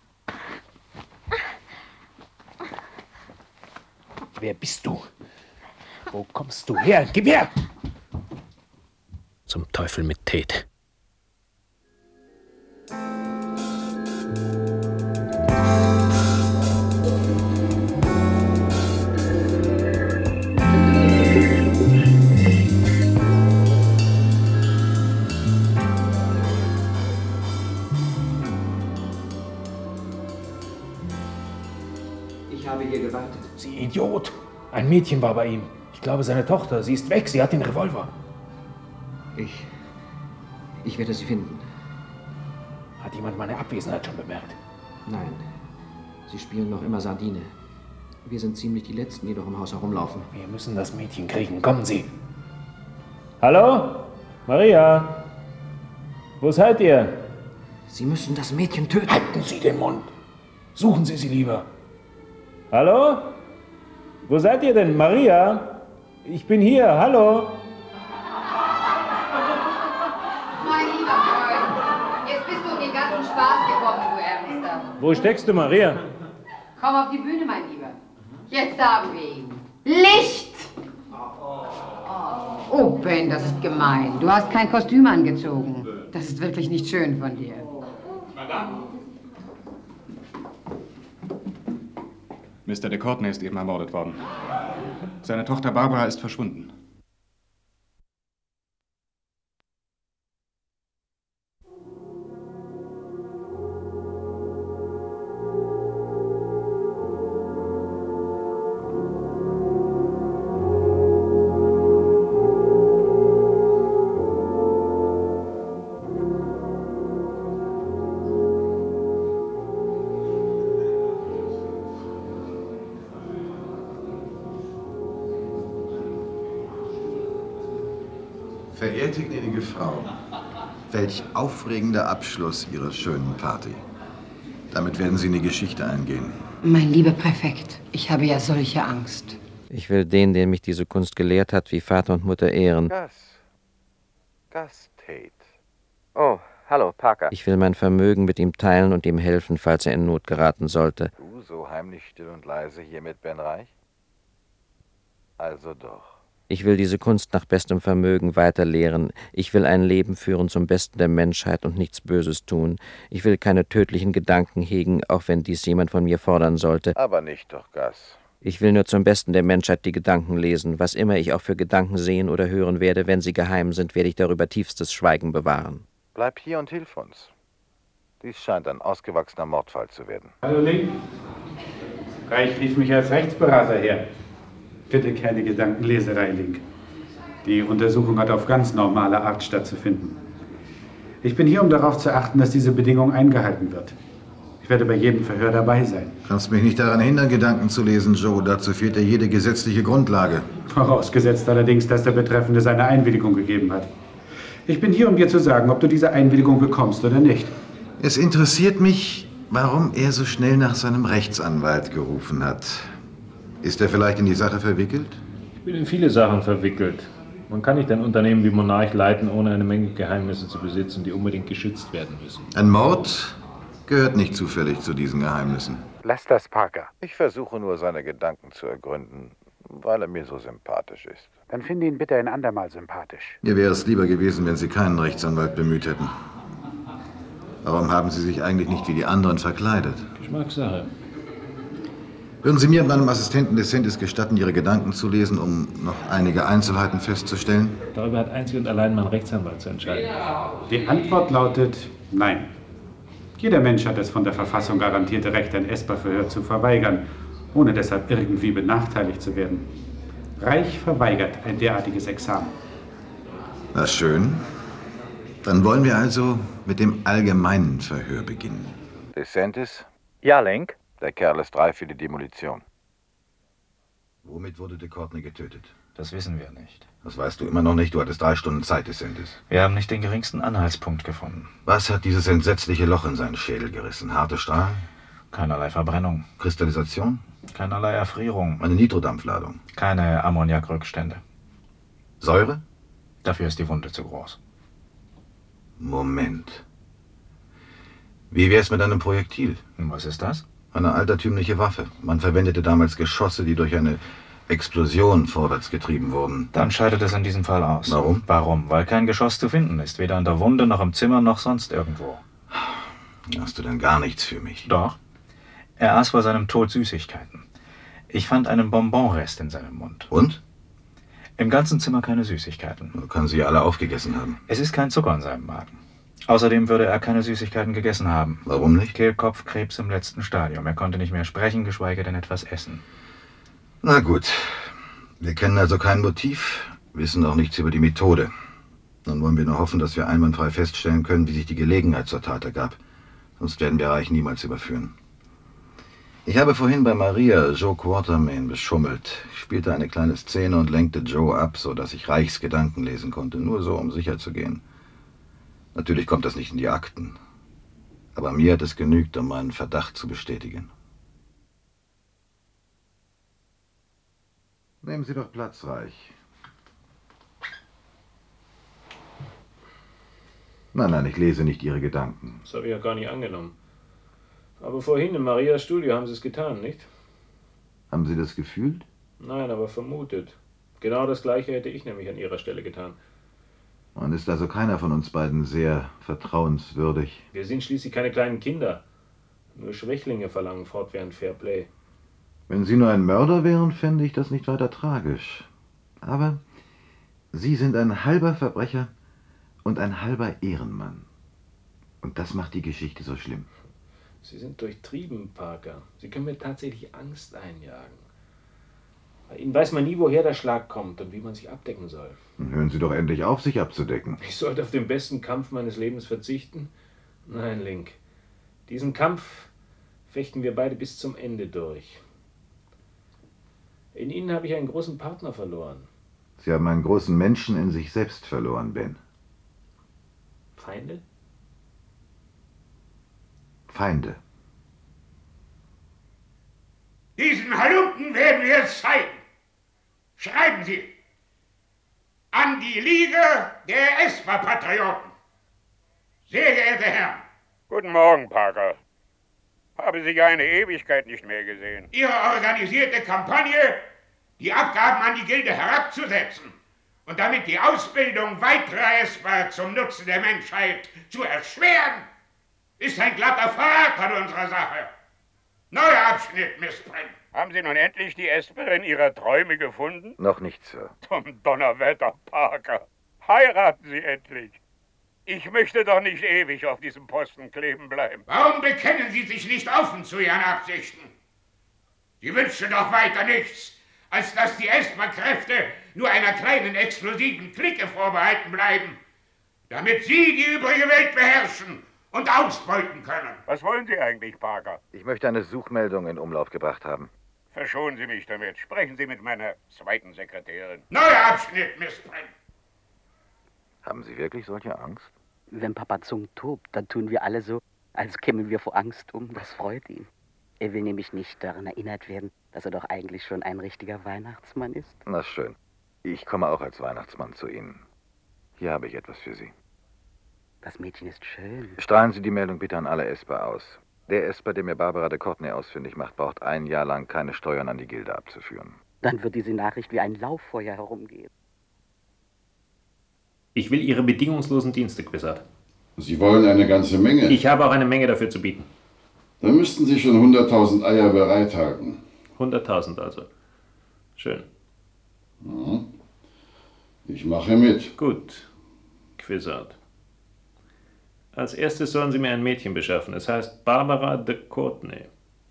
Wer bist du? Wo kommst du her? Gib her! Zum Teufel mit Tate. Ich habe hier gewartet. Sie Idiot! Ein Mädchen war bei ihm. Ich glaube, seine Tochter. Sie ist weg. Sie hat den Revolver. Ich... Ich werde sie finden. Hat jemand meine Abwesenheit schon bemerkt? Nein. Sie spielen noch immer Sardine. Wir sind ziemlich die Letzten, die noch im Haus herumlaufen. Wir müssen das Mädchen kriegen. Kommen Sie. Hallo? Maria? Wo seid ihr? Sie müssen das Mädchen töten. Halten Sie den Mund. Suchen Sie sie lieber. Hallo? Wo seid ihr denn? Maria? Ich bin hier. Hallo? Mein lieber Freund, jetzt bist du in den ganzen Spaß gekommen, du Ernster. Wo steckst du, Maria? Komm auf die Bühne, mein Lieber. Jetzt haben wir ihn. Licht! Oh, Ben, das ist gemein. Du hast kein Kostüm angezogen. Das ist wirklich nicht schön von dir. Madame? Mister de Courtenay ist eben ermordet worden. Seine Tochter Barbara ist verschwunden. Verehrte gnädige Frau, welch aufregender Abschluss Ihrer schönen Party. Damit werden Sie in die Geschichte eingehen. Mein lieber Präfekt, ich habe ja solche Angst. Ich will den, der mich diese Kunst gelehrt hat, wie Vater und Mutter ehren. Gus. Gus Tate. Oh, hallo, Parker. Ich will mein Vermögen mit ihm teilen und ihm helfen, falls er in Not geraten sollte. Du so heimlich still und leise hier mit Ben Reich? Also doch. Ich will diese Kunst nach bestem Vermögen weiterlehren. Ich will ein Leben führen zum Besten der Menschheit und nichts Böses tun. Ich will keine tödlichen Gedanken hegen, auch wenn dies jemand von mir fordern sollte. Aber nicht doch, Gus. Ich will nur zum Besten der Menschheit die Gedanken lesen. Was immer ich auch für Gedanken sehen oder hören werde, wenn sie geheim sind, werde ich darüber tiefstes Schweigen bewahren. Bleib hier und hilf uns. Dies scheint ein ausgewachsener Mordfall zu werden. Hallo Link. Reich rief mich als Rechtsberater her. Bitte keine Gedankenleserei, Link. Die Untersuchung hat auf ganz normale Art stattzufinden. Ich bin hier, um darauf zu achten, dass diese Bedingung eingehalten wird. Ich werde bei jedem Verhör dabei sein. Kannst mich nicht daran hindern, Gedanken zu lesen, Joe. Dazu fehlt dir jede gesetzliche Grundlage. Vorausgesetzt allerdings, dass der Betreffende seine Einwilligung gegeben hat. Ich bin hier, um dir zu sagen, ob du diese Einwilligung bekommst oder nicht. Es interessiert mich, warum er so schnell nach seinem Rechtsanwalt gerufen hat. Ist er vielleicht in die Sache verwickelt? Ich bin in viele Sachen verwickelt. Man kann nicht ein Unternehmen wie Monarch leiten, ohne eine Menge Geheimnisse zu besitzen, die unbedingt geschützt werden müssen. Ein Mord gehört nicht zufällig zu diesen Geheimnissen. Lass das, Parker. Ich versuche nur, seine Gedanken zu ergründen, weil er mir so sympathisch ist. Dann finde ihn bitte ein andermal sympathisch. Mir wäre es lieber gewesen, wenn Sie keinen Rechtsanwalt bemüht hätten. Warum haben Sie sich eigentlich nicht wie die anderen verkleidet? Geschmackssache. Würden Sie mir und meinem Assistenten DeSantis gestatten, Ihre Gedanken zu lesen, um noch einige Einzelheiten festzustellen? Darüber hat einzig und allein mein Rechtsanwalt zu entscheiden. Die Antwort lautet nein. Jeder Mensch hat das von der Verfassung garantierte Recht, ein ESPA-Verhör zu verweigern, ohne deshalb irgendwie benachteiligt zu werden. Reich verweigert ein derartiges Examen. Na schön. Dann wollen wir also mit dem allgemeinen Verhör beginnen. DeSantis? Ja, Link? Der Kerl ist reif für die Demolition. Womit wurde de Courtney getötet? Das wissen wir nicht. Das weißt du immer noch nicht. Du hattest drei Stunden Zeit, DeSantis. Wir haben nicht den geringsten Anhaltspunkt gefunden. Was hat dieses entsetzliche Loch in seinen Schädel gerissen? Harte Strahlen? Keinerlei Verbrennung. Kristallisation? Keinerlei Erfrierung. Eine Nitrodampfladung? Keine Ammoniakrückstände. Säure? Dafür ist die Wunde zu groß. Moment. Wie wär's mit einem Projektil? Was ist das? Eine altertümliche Waffe. Man verwendete damals Geschosse, die durch eine Explosion vorwärts getrieben wurden. Dann scheidet es in diesem Fall aus. Warum? Warum? Weil kein Geschoss zu finden ist. Weder an der Wunde, noch im Zimmer, noch sonst irgendwo. Hast du denn gar nichts für mich? Doch. Er aß vor seinem Tod Süßigkeiten. Ich fand einen Bonbonrest in seinem Mund. Und? Im ganzen Zimmer keine Süßigkeiten. Man kann sie alle aufgegessen haben. Es ist kein Zucker in seinem Magen. Außerdem würde er keine Süßigkeiten gegessen haben. Warum nicht? Kehlkopfkrebs im letzten Stadium. Er konnte nicht mehr sprechen, geschweige denn etwas essen. Na gut. Wir kennen also kein Motiv, wissen auch nichts über die Methode. Dann wollen wir nur hoffen, dass wir einwandfrei feststellen können, wie sich die Gelegenheit zur Tat ergab. Sonst werden wir Reich niemals überführen. Ich habe vorhin bei Maria Joe Quartermain beschummelt. Ich spielte eine kleine Szene und lenkte Joe ab, sodass ich Reichs Gedanken lesen konnte. Nur so, um sicher zu gehen. Natürlich kommt das nicht in die Akten. Aber mir hat es genügt, um meinen Verdacht zu bestätigen. Nehmen Sie doch Platz, Reich. Nein, nein, ich lese nicht Ihre Gedanken. Das habe ich ja gar nicht angenommen. Aber vorhin in Marias Studio haben Sie es getan, nicht? Haben Sie das gefühlt? Nein, aber vermutet. Genau das Gleiche hätte ich nämlich an Ihrer Stelle getan. Man ist also keiner von uns beiden sehr vertrauenswürdig. Wir sind schließlich keine kleinen Kinder. Nur Schwächlinge verlangen fortwährend Fairplay. Wenn Sie nur ein Mörder wären, fände ich das nicht weiter tragisch. Aber Sie sind ein halber Verbrecher und ein halber Ehrenmann. Und das macht die Geschichte so schlimm. Sie sind durchtrieben, Parker. Sie können mir tatsächlich Angst einjagen. Bei Ihnen weiß man nie, woher der Schlag kommt und wie man sich abdecken soll. Dann hören Sie doch endlich auf, sich abzudecken. Ich sollte auf den besten Kampf meines Lebens verzichten? Nein, Link. Diesen Kampf fechten wir beide bis zum Ende durch. In Ihnen habe ich einen großen Partner verloren. Sie haben einen großen Menschen in sich selbst verloren, Ben. Feinde? Feinde. Diesen Halunken werden wir es zeigen. Schreiben Sie an die Liga der ESPA-Patrioten. Sehr geehrte Herren. Guten Morgen, Parker. Habe Sie eine Ewigkeit nicht mehr gesehen. Ihre organisierte Kampagne, die Abgaben an die Gilde herabzusetzen und damit die Ausbildung weiterer ESPA zum Nutzen der Menschheit zu erschweren, ist ein glatter Verrat an unserer Sache. Neuer Abschnitt, Miss Brent. Haben Sie nun endlich die Esperin Ihrer Träume gefunden? Noch nicht, Sir. Zum Donnerwetter, Parker. Heiraten Sie endlich. Ich möchte doch nicht ewig auf diesem Posten kleben bleiben. Warum bekennen Sie sich nicht offen zu Ihren Absichten? Sie wünschen doch weiter nichts, als dass die Esper-Kräfte nur einer kleinen exklusiven Clique vorbehalten bleiben, damit Sie die übrige Welt beherrschen und ausbeuten können. Was wollen Sie eigentlich, Parker? Ich möchte eine Suchmeldung in Umlauf gebracht haben. Verschonen Sie mich damit. Sprechen Sie mit meiner zweiten Sekretärin. Neuer Abschnitt, Miss Brent. Haben Sie wirklich solche Angst? Wenn Papa Zung tobt, dann tun wir alle so, als kämen wir vor Angst um. Das freut ihn. Er will nämlich nicht daran erinnert werden, dass er doch eigentlich schon ein richtiger Weihnachtsmann ist. Na schön. Ich komme auch als Weihnachtsmann zu Ihnen. Hier habe ich etwas für Sie. Das Mädchen ist schön. Strahlen Sie die Meldung bitte an alle Esper aus. Der Esper, der mir Barbara de Courtenay ausfindig macht, braucht ein Jahr lang keine Steuern an die Gilde abzuführen. Dann wird diese Nachricht wie ein Lauffeuer herumgehen. Ich will Ihre bedingungslosen Dienste, Quissart. Sie wollen eine ganze Menge. Ich habe auch eine Menge dafür zu bieten. Dann müssten Sie schon hunderttausend Eier bereithalten. hunderttausend also. Schön. Ja. Ich mache mit. Gut, Quissart. Als erstes sollen Sie mir ein Mädchen beschaffen. Es heißt Barbara de Courtenay.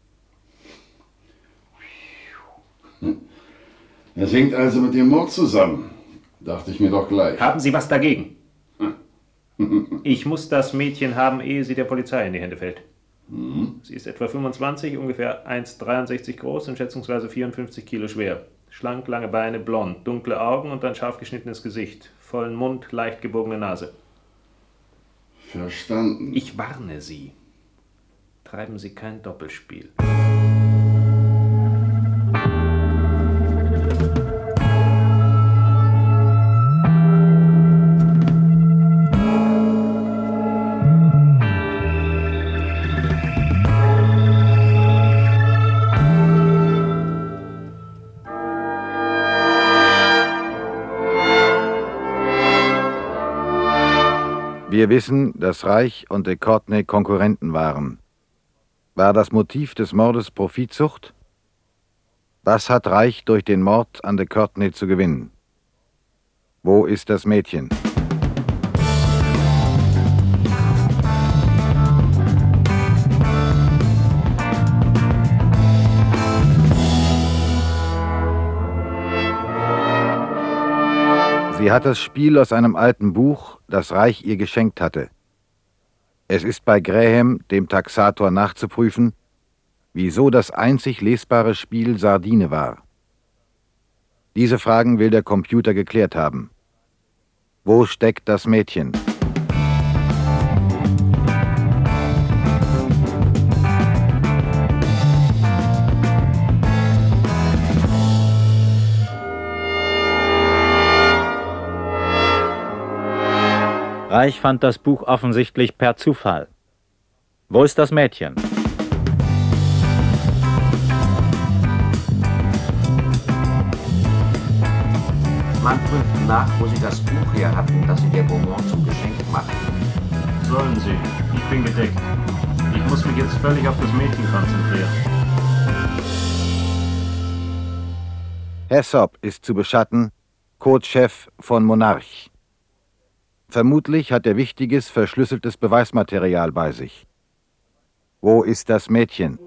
Es hängt also mit dem Mord zusammen. Dachte ich mir doch gleich. Haben Sie was dagegen? Ich muss das Mädchen haben, ehe sie der Polizei in die Hände fällt. Mhm. Sie ist etwa fünfundzwanzig, ungefähr eins Komma dreiundsechzig groß und schätzungsweise vierundfünfzig Kilo schwer. Schlank, lange Beine, blond, dunkle Augen und ein scharf geschnittenes Gesicht. Vollen Mund, leicht gebogene Nase. Verstanden. Ich warne Sie. Treiben Sie kein Doppelspiel. Wir wissen, dass Reich und de Courtenay Konkurrenten waren. War das Motiv des Mordes Profitsucht? Was hat Reich durch den Mord an de Courtenay zu gewinnen? Wo ist das Mädchen? Sie hat das Spiel aus einem alten Buch, das Reich ihr geschenkt hatte. Es ist bei Graham, dem Taxator, nachzuprüfen, wieso das einzig lesbare Spiel Sardine war. Diese Fragen will der Computer geklärt haben. Wo steckt das Mädchen? Reich fand das Buch offensichtlich per Zufall. Wo ist das Mädchen? Man prüft nach, wo Sie das Buch her hatten, das Sie der Beaumont zum Geschenk machten. Sollen Sie. Ich bin gedeckt. Ich muss mich jetzt völlig auf das Mädchen konzentrieren. Hessop ist zu beschatten, Codechef von Monarch. Vermutlich hat er wichtiges, verschlüsseltes Beweismaterial bei sich. Wo ist das Mädchen?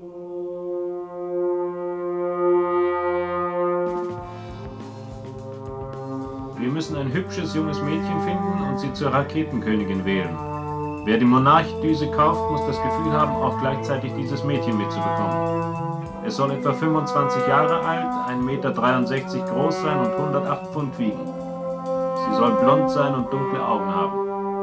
Wir müssen ein hübsches junges Mädchen finden und sie zur Raketenkönigin wählen. Wer die Monarch-Düse kauft, muss das Gefühl haben, auch gleichzeitig dieses Mädchen mitzubekommen. Es soll etwa fünfundzwanzig Jahre alt, ein Meter dreiundsechzig groß sein und hundertacht Pfund wiegen. Sie soll blond sein und dunkle Augen haben.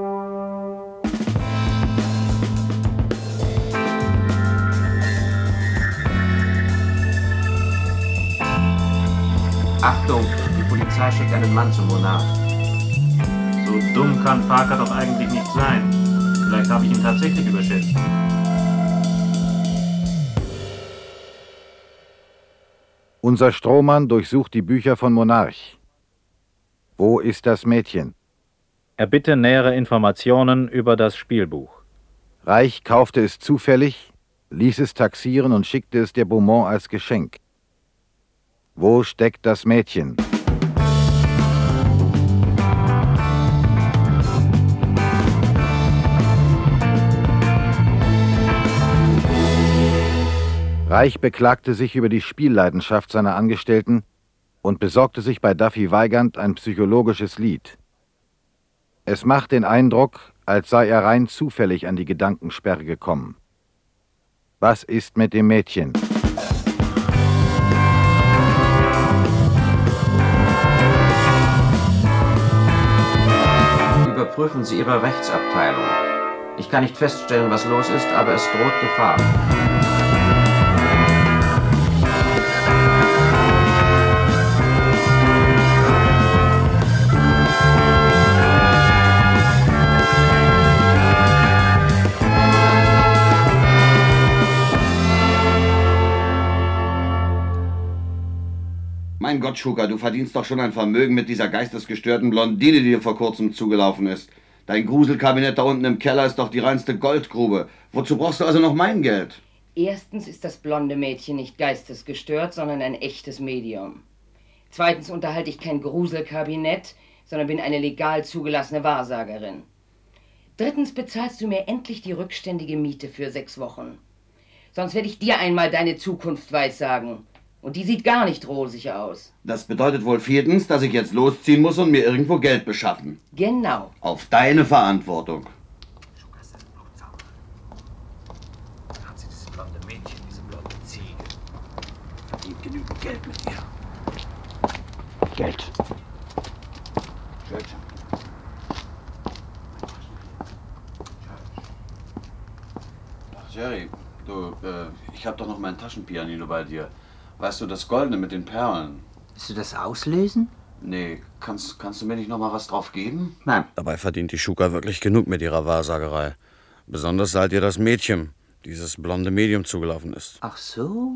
Achtung, die Polizei schickt einen Mann zum Monarch. So dumm kann Parker doch eigentlich nicht sein. Vielleicht habe ich ihn tatsächlich überschätzt. Unser Strohmann durchsucht die Bücher von Monarch. Wo ist das Mädchen? Erbitte nähere Informationen über das Spielbuch. Reich kaufte es zufällig, ließ es taxieren und schickte es der Beaumont als Geschenk. Wo steckt das Mädchen? Reich beklagte sich über die Spielleidenschaft seiner Angestellten und besorgte sich bei Duffy Weigand ein psychologisches Lied. Es macht den Eindruck, als sei er rein zufällig an die Gedankensperre gekommen. Was ist mit dem Mädchen? Überprüfen Sie Ihre Rechtsabteilung. Ich kann nicht feststellen, was los ist, aber es droht Gefahr. Mein Gott, Schuka, du verdienst doch schon ein Vermögen mit dieser geistesgestörten Blondine, die dir vor kurzem zugelaufen ist. Dein Gruselkabinett da unten im Keller ist doch die reinste Goldgrube. Wozu brauchst du also noch mein Geld? Erstens ist das blonde Mädchen nicht geistesgestört, sondern ein echtes Medium. Zweitens unterhalte ich kein Gruselkabinett, sondern bin eine legal zugelassene Wahrsagerin. Drittens bezahlst du mir endlich die rückständige Miete für sechs Wochen. Sonst werde ich dir einmal deine Zukunft weissagen. Und die sieht gar nicht rosig aus. Das bedeutet wohl viertens, dass ich jetzt losziehen muss und mir irgendwo Geld beschaffen. Genau. Auf deine Verantwortung. Haben Sie dieses blonde Mädchen, diese blonde Ziege? Verdient genügend Geld mit ihr. Geld. Geld. Ach, Jerry, du, äh, ich hab doch noch mein Taschenpianino bei dir. Weißt du, das Goldene mit den Perlen. Willst du das auslösen? Nee, kannst, kannst du mir nicht noch mal was drauf geben? Nein. Dabei verdient die Schuka wirklich genug mit ihrer Wahrsagerei. Besonders seit ihr das Mädchen, dieses blonde Medium, zugelaufen ist. Ach so?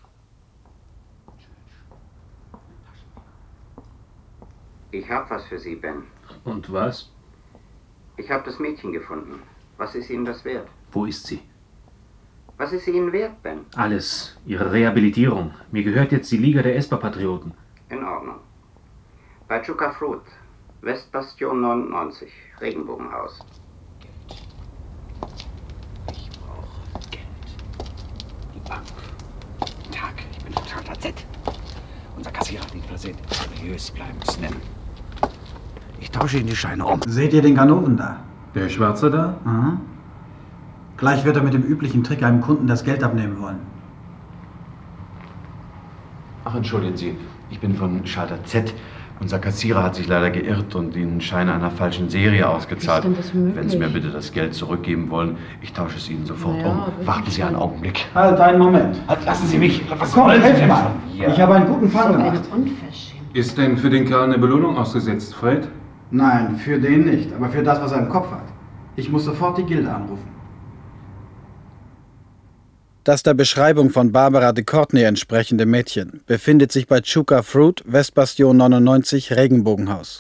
Ich hab was für Sie, Ben. Und was? Ich habe das Mädchen gefunden. Was ist Ihnen das wert? Wo ist sie? Was ist sie Ihnen wert, Ben? Alles. Ihre Rehabilitierung. Mir gehört jetzt die Liga der Esper-Patrioten. In Ordnung. Bei Chuka Fruit, Westbastion neunundneunzig, Regenbogenhaus. Ich brauche Geld. Die Bank. Guten Tag, ich bin von Charter Z. Unser Kassierer hat ihn versehen. Seriös bleiben es nennen. Ich tausche Ihnen die Scheine um. Seht ihr den Ganoven da? Der Schwarze da? Aha. Gleich wird er mit dem üblichen Trick einem Kunden das Geld abnehmen wollen. Ach, entschuldigen Sie, ich bin von Schalter Z. Unser Kassierer hat sich leider geirrt und Ihnen Scheine einer falschen Serie ausgezahlt. Wie ist denn das möglich? Wenn Sie mir bitte das Geld zurückgeben wollen, ich tausche es Ihnen sofort Ja, um. wirklich. Warten Sie einen Augenblick. Halt, einen Moment. Halt, lassen Sie mich. Was Komm, wollen Sie helf denn mal. von mir? Ich habe einen guten Fall So eine gemacht. Unverschämtheit. Ist denn für den Kerl eine Belohnung ausgesetzt, Fred? Nein, für den nicht, aber für das, was er im Kopf hat. Ich muss sofort die Gilde anrufen. Das der Beschreibung von Barbara de Courtenay entsprechende Mädchen befindet sich bei Chuka Fruit, Westbastion neunundneunzig, Regenbogenhaus.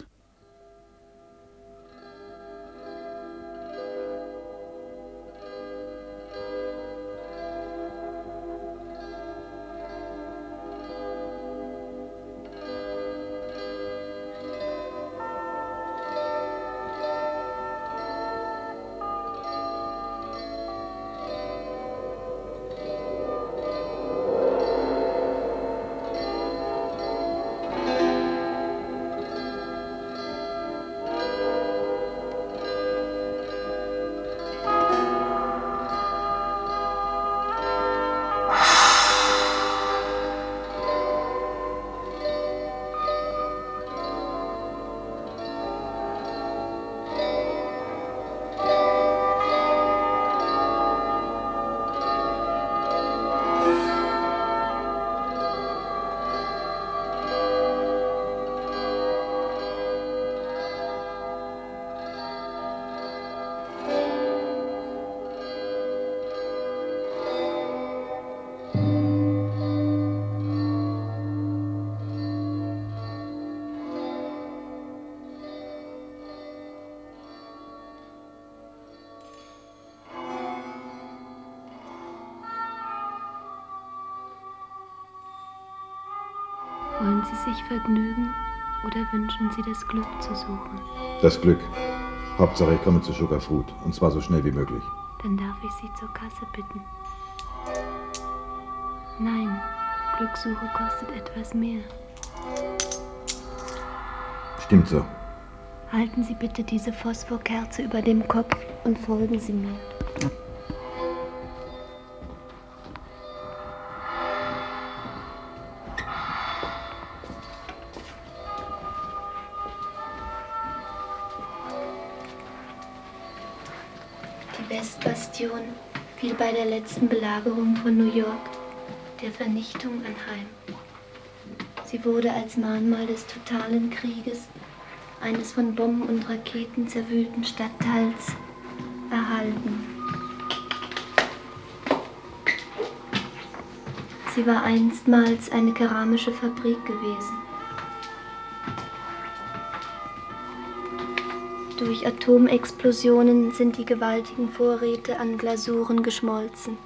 Sie sich Vergnügen oder wünschen Sie das Glück zu suchen? Das Glück. Hauptsache, ich komme zu Sugar Fruit. Und zwar so schnell wie möglich. Dann darf ich Sie zur Kasse bitten. Nein, Glückssuche kostet etwas mehr. Stimmt so. Halten Sie bitte diese Phosphorkerze über dem Kopf und folgen Sie mir. Die Westbastion fiel bei der letzten Belagerung von New York der Vernichtung anheim. Sie wurde als Mahnmal des totalen Krieges eines von Bomben und Raketen zerwühlten Stadtteils erhalten. Sie war einstmals eine keramische Fabrik gewesen. Durch Atomexplosionen sind die gewaltigen Vorräte an Glasuren geschmolzen.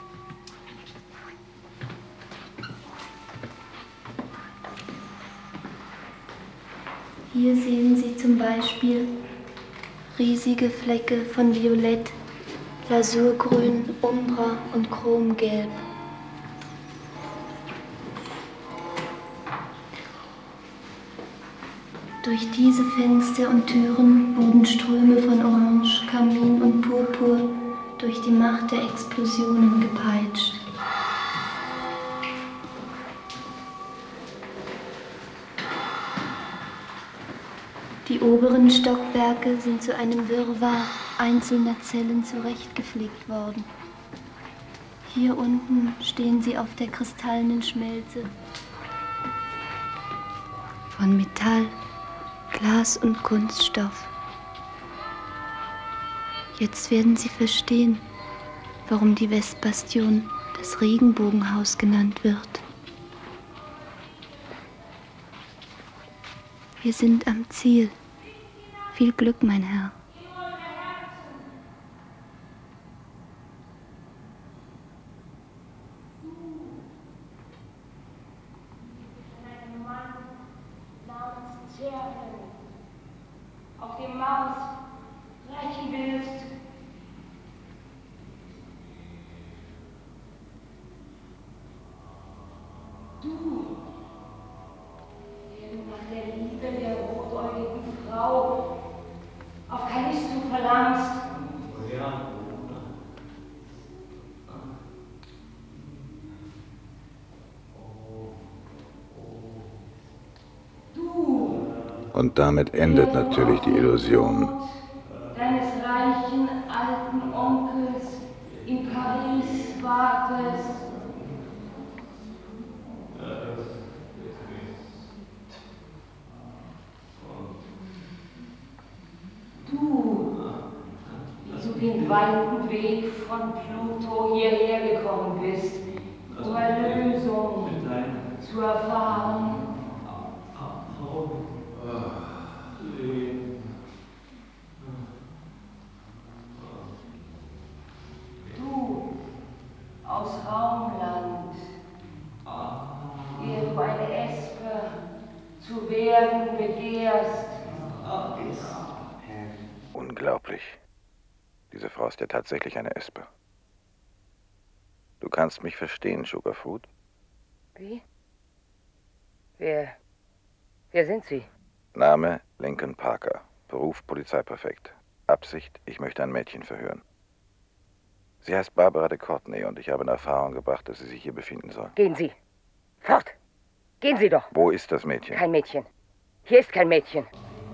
Hier sehen Sie zum Beispiel riesige Flecke von Violett, Lasurgrün, Umbra und Chromgelb. Durch diese Fenster und Türen wurden Ströme von Orange, Karmin und Purpur durch die Macht der Explosionen gepeitscht. Die oberen Stockwerke sind zu einem Wirrwarr einzelner Zellen zurechtgepflegt worden. Hier unten stehen sie auf der kristallenen Schmelze von Metall, Glas und Kunststoff. Jetzt werden Sie verstehen, warum die Westbastion das Regenbogenhaus genannt wird. Wir sind am Ziel. Viel Glück, mein Herr. Auf dem Mars rächen willst. Du, der du nach der Liebe der rotäugigen Frau auf Callisto verlangst. Ja. Und damit endet natürlich die Illusion. Deines reichen alten Onkels in Paris wartest. Du, die du den weiten Weg von Pluto hierher gekommen bist, um Erlösung zu erfahren. Du aus Raumland, der du eine Espe zu werden begehrst. Unglaublich. Diese Frau ist ja tatsächlich eine Espe. Du kannst mich verstehen, Sugar Fruit? Wie? Wer... Wer sind Sie? Name Lincoln Parker. Beruf Polizeipräfekt. Absicht, ich möchte ein Mädchen verhören. Sie heißt Barbara de Courtenay und ich habe in Erfahrung gebracht, dass sie sich hier befinden soll. Gehen Sie. Fort. Gehen Sie doch. Wo ist das Mädchen? Kein Mädchen. Hier ist kein Mädchen.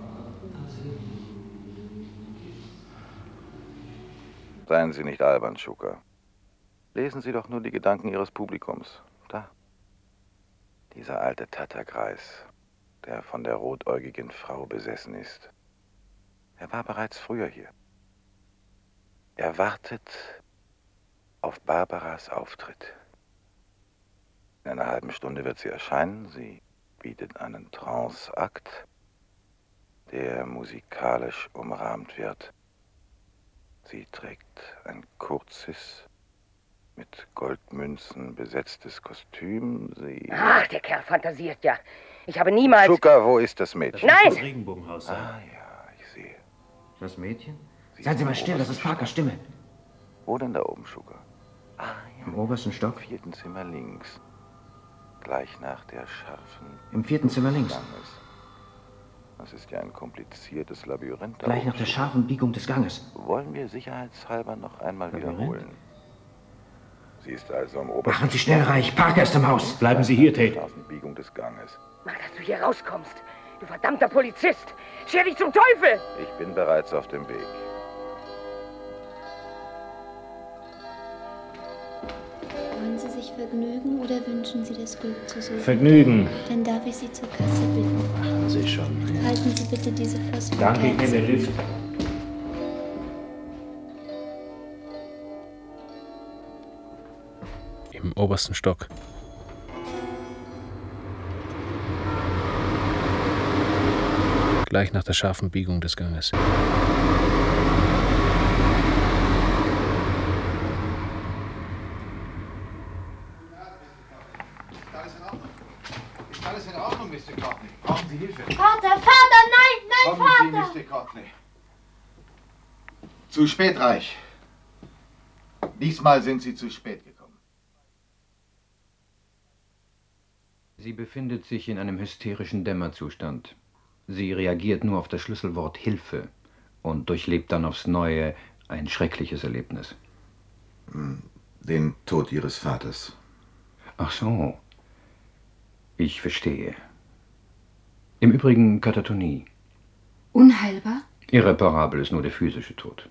Seien Sie nicht albern, Sugar. Lesen Sie doch nur die Gedanken Ihres Publikums. Da. Dieser alte Tatterkreis, der von der rotäugigen Frau besessen ist. Er war bereits früher hier. Er wartet auf Barbaras Auftritt. In einer halben Stunde wird sie erscheinen. Sie bietet einen Trance-Akt, der musikalisch umrahmt wird. Sie trägt ein kurzes, mit Goldmünzen besetztes Kostüm. Sie... Ach, der Kerl fantasiert ja. Ich habe niemals... Schuka, wo ist das Mädchen? Nein! Das Regenbogenhaus. Ah ja, ich sehe. Das Mädchen? Seien Sie mal still, das ist Parkers Stimme. Wo denn da oben, Schuka? Ah, ja. Im obersten Stock? Im vierten Zimmer links. Gleich nach der scharfen... Im vierten Zimmer links. Ganges. Das ist ja ein kompliziertes Labyrinth. Gleich nach der scharfen Biegung des Ganges. Wollen wir sicherheitshalber noch einmal Labyrinth? wiederholen. Sie ist also im obersten... Machen Sie schnell reich, Parker ist im Haus. Bleiben Sie hier, Tate. scharfen Biegung des Ganges. Mach, dass du hier rauskommst. Du verdammter Polizist. Scher dich zum Teufel! Ich bin bereits auf dem Weg. Wollen Sie sich vergnügen oder wünschen Sie das Glück zu suchen? Vergnügen. Dann darf ich Sie zur Kasse bitten. Machen Sie schon. Halten Sie bitte diese Phosphor. Danke, ich nehme den Lift. Im obersten Stock. Gleich nach der scharfen Biegung des Ganges. Ist alles in Ordnung, Mister Courtney? Brauchen Sie Hilfe? Vater, Vater, nein, nein, Kommen Sie, Vater! Mister Courtney. Zu spät, Reich. Diesmal sind Sie zu spät gekommen. Sie befindet sich in einem hysterischen Dämmerzustand. Sie reagiert nur auf das Schlüsselwort Hilfe und durchlebt dann aufs Neue ein schreckliches Erlebnis. Den Tod Ihres Vaters. Ach so. Ich verstehe. Im Übrigen Katatonie. Unheilbar? Irreparabel ist nur der physische Tod.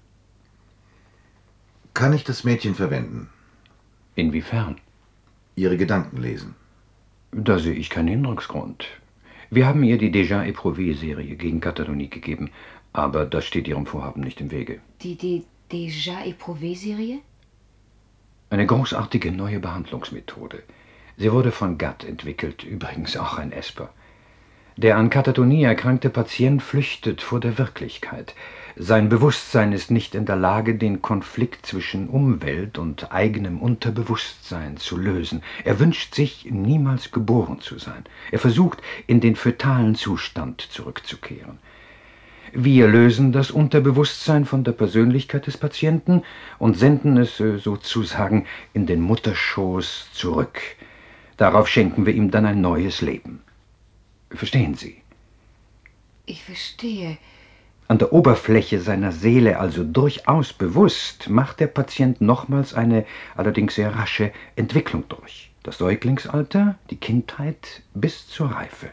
Kann ich das Mädchen verwenden? Inwiefern? Ihre Gedanken lesen. Da sehe ich keinen Hinderungsgrund. Wir haben ihr die Déjà Éprouvé-Serie gegen Katatonie gegeben, aber das steht ihrem Vorhaben nicht im Wege. Die, die Déjà Éprouvé-Serie? Eine großartige neue Behandlungsmethode. Sie wurde von Gatt entwickelt, übrigens auch ein Esper. Der an Katatonie erkrankte Patient flüchtet vor der Wirklichkeit. Sein Bewusstsein ist nicht in der Lage, den Konflikt zwischen Umwelt und eigenem Unterbewusstsein zu lösen. Er wünscht sich, niemals geboren zu sein. Er versucht, in den fötalen Zustand zurückzukehren. Wir lösen das Unterbewusstsein von der Persönlichkeit des Patienten und senden es äh, sozusagen in den Mutterschoß zurück. Darauf schenken wir ihm dann ein neues Leben. Verstehen Sie? Ich verstehe. An der Oberfläche seiner Seele, also durchaus bewusst, macht der Patient nochmals eine allerdings sehr rasche Entwicklung durch. Das Säuglingsalter, die Kindheit bis zur Reife.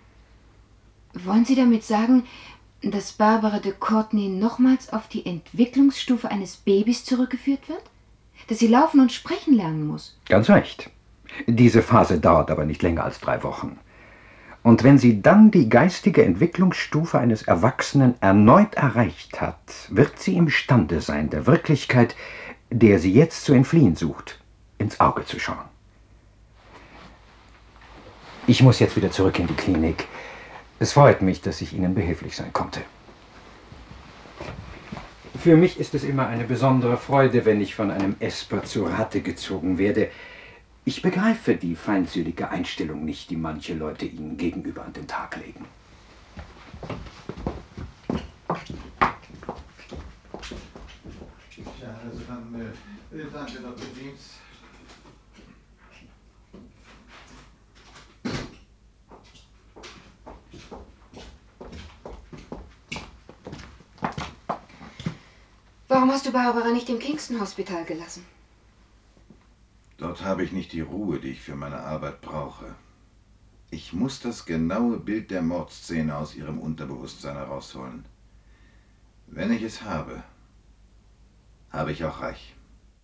Wollen Sie damit sagen, dass Barbara de Courtney nochmals auf die Entwicklungsstufe eines Babys zurückgeführt wird? Dass sie laufen und sprechen lernen muss? Ganz recht. Diese Phase dauert aber nicht länger als drei Wochen. Und wenn sie dann die geistige Entwicklungsstufe eines Erwachsenen erneut erreicht hat, wird sie imstande sein, der Wirklichkeit, der sie jetzt zu entfliehen sucht, ins Auge zu schauen. Ich muss jetzt wieder zurück in die Klinik. Es freut mich, dass ich Ihnen behilflich sein konnte. Für mich ist es immer eine besondere Freude, wenn ich von einem Esper zu Rate gezogen werde. Ich begreife die feindsüchtige Einstellung nicht, die manche Leute Ihnen gegenüber an den Tag legen. Ja, also dann, äh, danke, Doktor James. Warum hast du Barbara nicht im Kingston Hospital gelassen? Dort habe ich nicht die Ruhe, die ich für meine Arbeit brauche. Ich muss das genaue Bild der Mordszene aus ihrem Unterbewusstsein herausholen. Wenn ich es habe, habe ich auch Reich.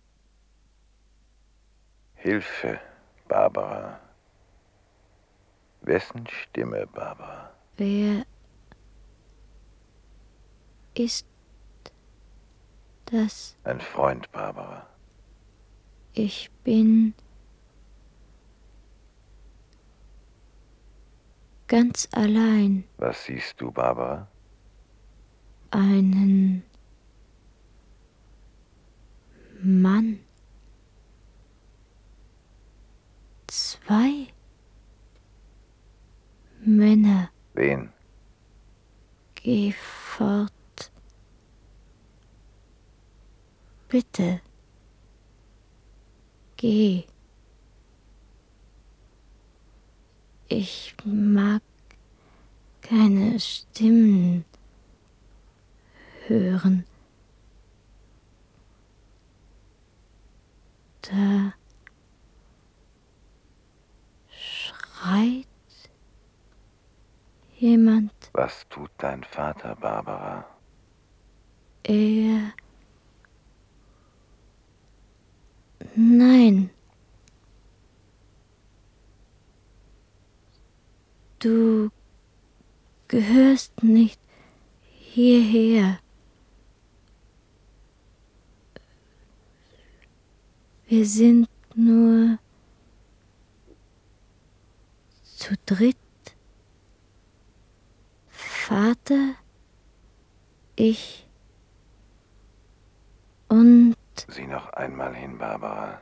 Hilfe, Barbara. Wessen Stimme, Barbara? Wer ist das? Ein Freund, Barbara. Ich bin ganz allein. Was siehst du, Barbara? Einen Mann. Zwei Männer. Wen? Geh fort. Bitte. Geh. Ich mag keine Stimmen hören. Da schreit jemand. Was tut dein Vater, Barbara? Er... Nein. Du gehörst nicht hierher. Wir sind nur zu dritt. Vater, ich und... Sieh noch einmal hin, Barbara.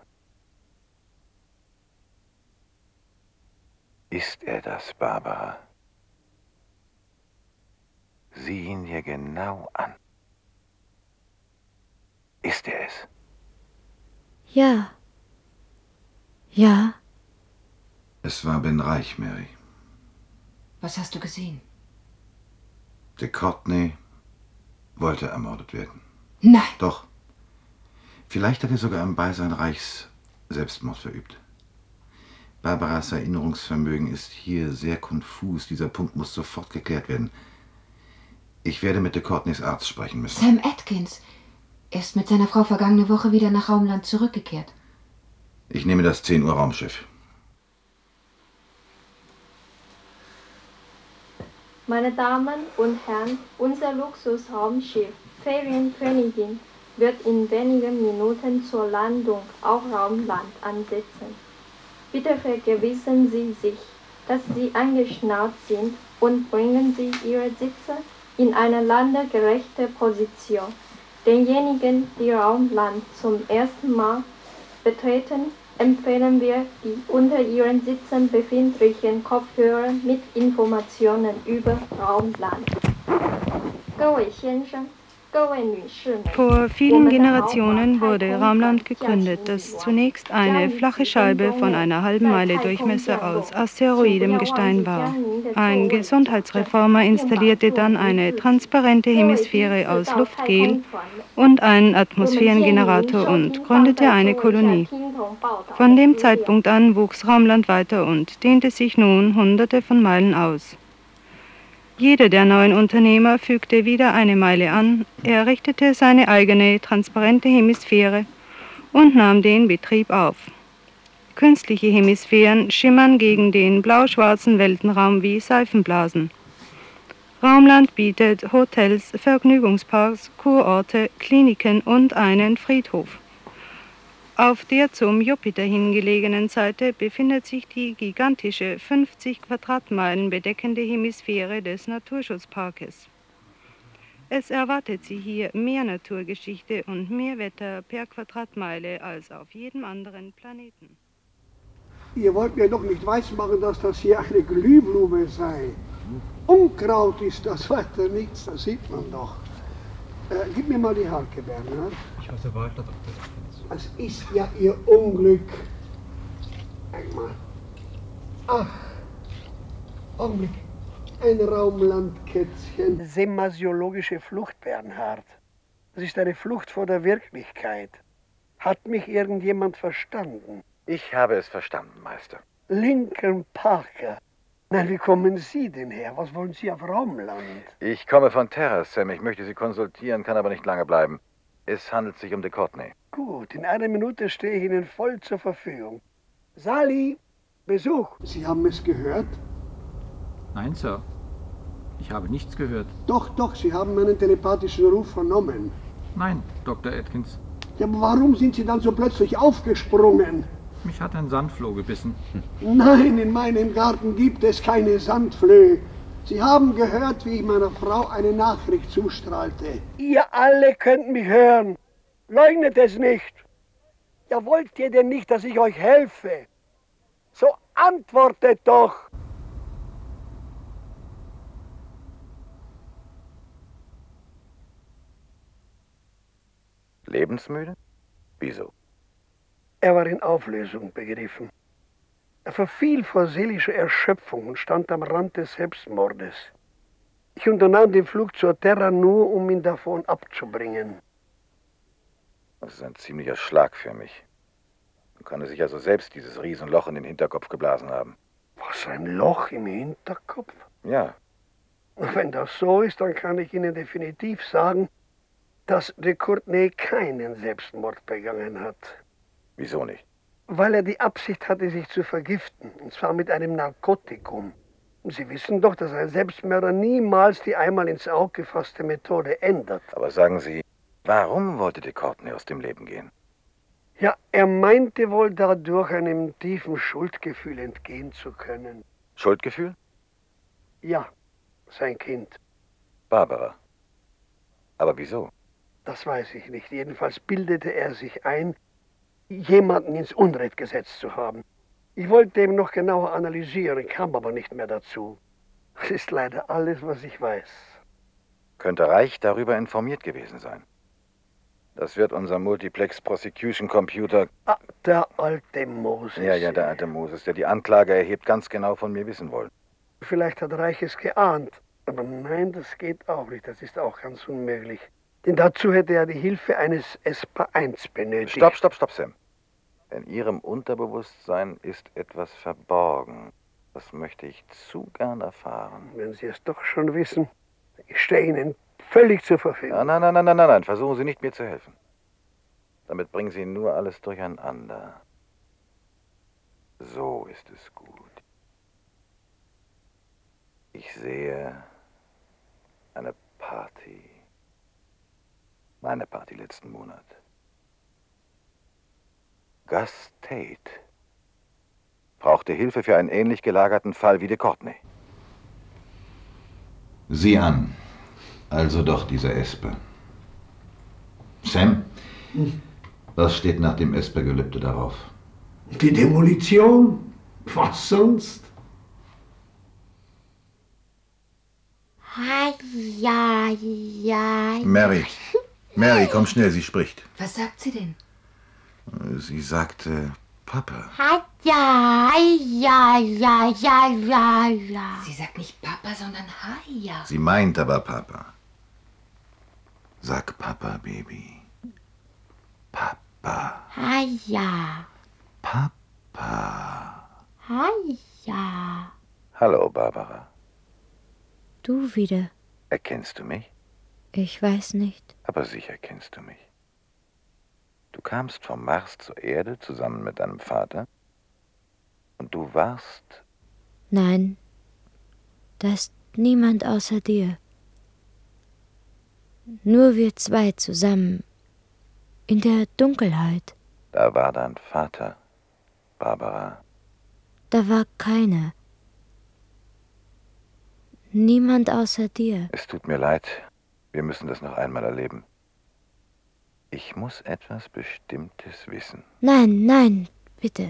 Ist er das, Barbara? Sieh ihn dir genau an. Ist er es? Ja. Ja. Es war Ben Reich, Mary. Was hast du gesehen? De Courtney wollte ermordet werden. Nein. Doch. Vielleicht hat er sogar im Beisein Reichs Selbstmord verübt. Barbaras Erinnerungsvermögen ist hier sehr konfus. Dieser Punkt muss sofort geklärt werden. Ich werde mit de Courtneys Arzt sprechen müssen. Sam Atkins. Er ist mit seiner Frau vergangene Woche wieder nach Raumland zurückgekehrt. Ich nehme das zehn Uhr Raumschiff. Meine Damen und Herren, unser Luxusraumschiff Ferienkönigin wird in wenigen Minuten zur Landung auf Raumland ansetzen. Bitte vergewissern Sie sich, dass Sie angeschnallt sind und bringen Sie Ihre Sitze in eine landegerechte Position. Denjenigen, die Raumland zum ersten Mal betreten, empfehlen wir die unter Ihren Sitzen befindlichen Kopfhörer mit Informationen über Raumland. Vor vielen Generationen wurde Raumland gegründet, das zunächst eine flache Scheibe von einer halben Meile Durchmesser aus asteroidem Gestein war. Ein Gesundheitsreformer installierte dann eine transparente Hemisphäre aus Luftgel und einen Atmosphärengenerator und gründete eine Kolonie. Von dem Zeitpunkt an wuchs Raumland weiter und dehnte sich nun hunderte von Meilen aus. Jeder der neuen Unternehmer fügte wieder eine Meile an, errichtete seine eigene transparente Hemisphäre und nahm den Betrieb auf. Künstliche Hemisphären schimmern gegen den blau-schwarzen Weltenraum wie Seifenblasen. Raumland bietet Hotels, Vergnügungsparks, Kurorte, Kliniken und einen Friedhof. Auf der zum Jupiter hingelegenen Seite befindet sich die gigantische fünfzig Quadratmeilen bedeckende Hemisphäre des Naturschutzparkes. Es erwartet Sie hier mehr Naturgeschichte und mehr Wetter per Quadratmeile als auf jedem anderen Planeten. Ihr wollt mir doch nicht weismachen, dass das hier eine Glühblume sei. Unkraut ist das, weiter nichts, das sieht man doch. Äh, gib mir mal die Harke, Bernhard. Ich weiß weiter, Doktor. Das ist ja Ihr Unglück. Einmal. Ach, Augenblick. Ein Raumlandkätzchen. Semasiologische Flucht, Bernhard. Das ist eine Flucht vor der Wirklichkeit. Hat mich irgendjemand verstanden? Ich habe es verstanden, Meister. Lincoln Parker. Nein, wie kommen Sie denn her? Was wollen Sie auf Raumland? Ich komme von Terra, Sam. Ich möchte Sie konsultieren, kann aber nicht lange bleiben. Es handelt sich um de Courtney. Gut, in einer Minute stehe ich Ihnen voll zur Verfügung. Sally, Besuch. Sie haben es gehört? Nein, Sir. Ich habe nichts gehört. Doch, doch, Sie haben meinen telepathischen Ruf vernommen. Nein, Doktor Atkins. Ja, aber warum sind Sie dann so plötzlich aufgesprungen? Mich hat ein Sandfloh gebissen. Nein, in meinem Garten gibt es keine Sandflöhe. Sie haben gehört, wie ich meiner Frau eine Nachricht zustrahlte. Ihr alle könnt mich hören. Leugnet es nicht. Ja, wollt ihr denn nicht, dass ich euch helfe? So antwortet doch. Lebensmüde? Wieso? Er war in Auflösung begriffen. Er verfiel vor seelischer Erschöpfung und stand am Rand des Selbstmordes. Ich unternahm den Flug zur Terra nur, um ihn davon abzubringen. Das ist ein ziemlicher Schlag für mich. Man kann sich also selbst dieses Riesenloch in den Hinterkopf geblasen haben. Was, ein Loch im Hinterkopf? Ja. Wenn das so ist, dann kann ich Ihnen definitiv sagen, dass de Courtenay keinen Selbstmord begangen hat. Wieso nicht? Weil er die Absicht hatte, sich zu vergiften, und zwar mit einem Narkotikum. Sie wissen doch, dass ein Selbstmörder niemals die einmal ins Auge gefasste Methode ändert. Aber sagen Sie, warum wollte de Courtenay aus dem Leben gehen? Ja, er meinte wohl dadurch einem tiefen Schuldgefühl entgehen zu können. Schuldgefühl? Ja, sein Kind. Barbara. Aber wieso? Das weiß ich nicht. Jedenfalls bildete er sich ein, jemanden ins Unrecht gesetzt zu haben. Ich wollte ihn noch genauer analysieren, kam aber nicht mehr dazu. Das ist leider alles, was ich weiß. Könnte Reich darüber informiert gewesen sein. Das wird unser Multiplex Prosecution Computer... Ah, der alte Moses. Ja, ja, der alte Moses, der die Anklage erhebt, ganz genau von mir wissen wollen. Vielleicht hat Reich es geahnt. Aber nein, das geht auch nicht. Das ist auch ganz unmöglich. Denn dazu hätte er die Hilfe eines S P eins benötigt. Stopp, stopp, stopp, Sam. In Ihrem Unterbewusstsein ist etwas verborgen. Das möchte ich zu gern erfahren. Wenn Sie es doch schon wissen, ich stehe Ihnen völlig zur Verfügung. Nein, nein, nein, nein, nein, nein. Versuchen Sie nicht, mir zu helfen. Damit bringen Sie nur alles durcheinander. So ist es gut. Ich sehe eine Party. Meine Party letzten Monat. Gus Tate brauchte Hilfe für einen ähnlich gelagerten Fall wie de Courtenay. Sieh an. Also doch dieser Esper. Sam, hm? Was steht nach dem Esper-Gelübde darauf? Die Demolition? Was sonst? Ja, ja. Mary. Mary, komm schnell, sie spricht. Was sagt sie denn? Sie sagte Papa. Ja, ja, ja, ja, ja, ja. Sie sagt nicht Papa, sondern Haja. Sie meint aber Papa. Sag Papa, Baby. Papa. Haja. Papa. Haja. Hallo, Barbara. Du wieder. Erkennst du mich? Ich weiß nicht. Aber sicher kennst du mich. Du kamst vom Mars zur Erde zusammen mit deinem Vater und du warst... Nein, da ist niemand außer dir. Nur wir zwei zusammen, in der Dunkelheit. Da war dein Vater, Barbara. Da war keiner. Niemand außer dir. Es tut mir leid, wir müssen das noch einmal erleben. Ich muss etwas Bestimmtes wissen. Nein, nein, bitte.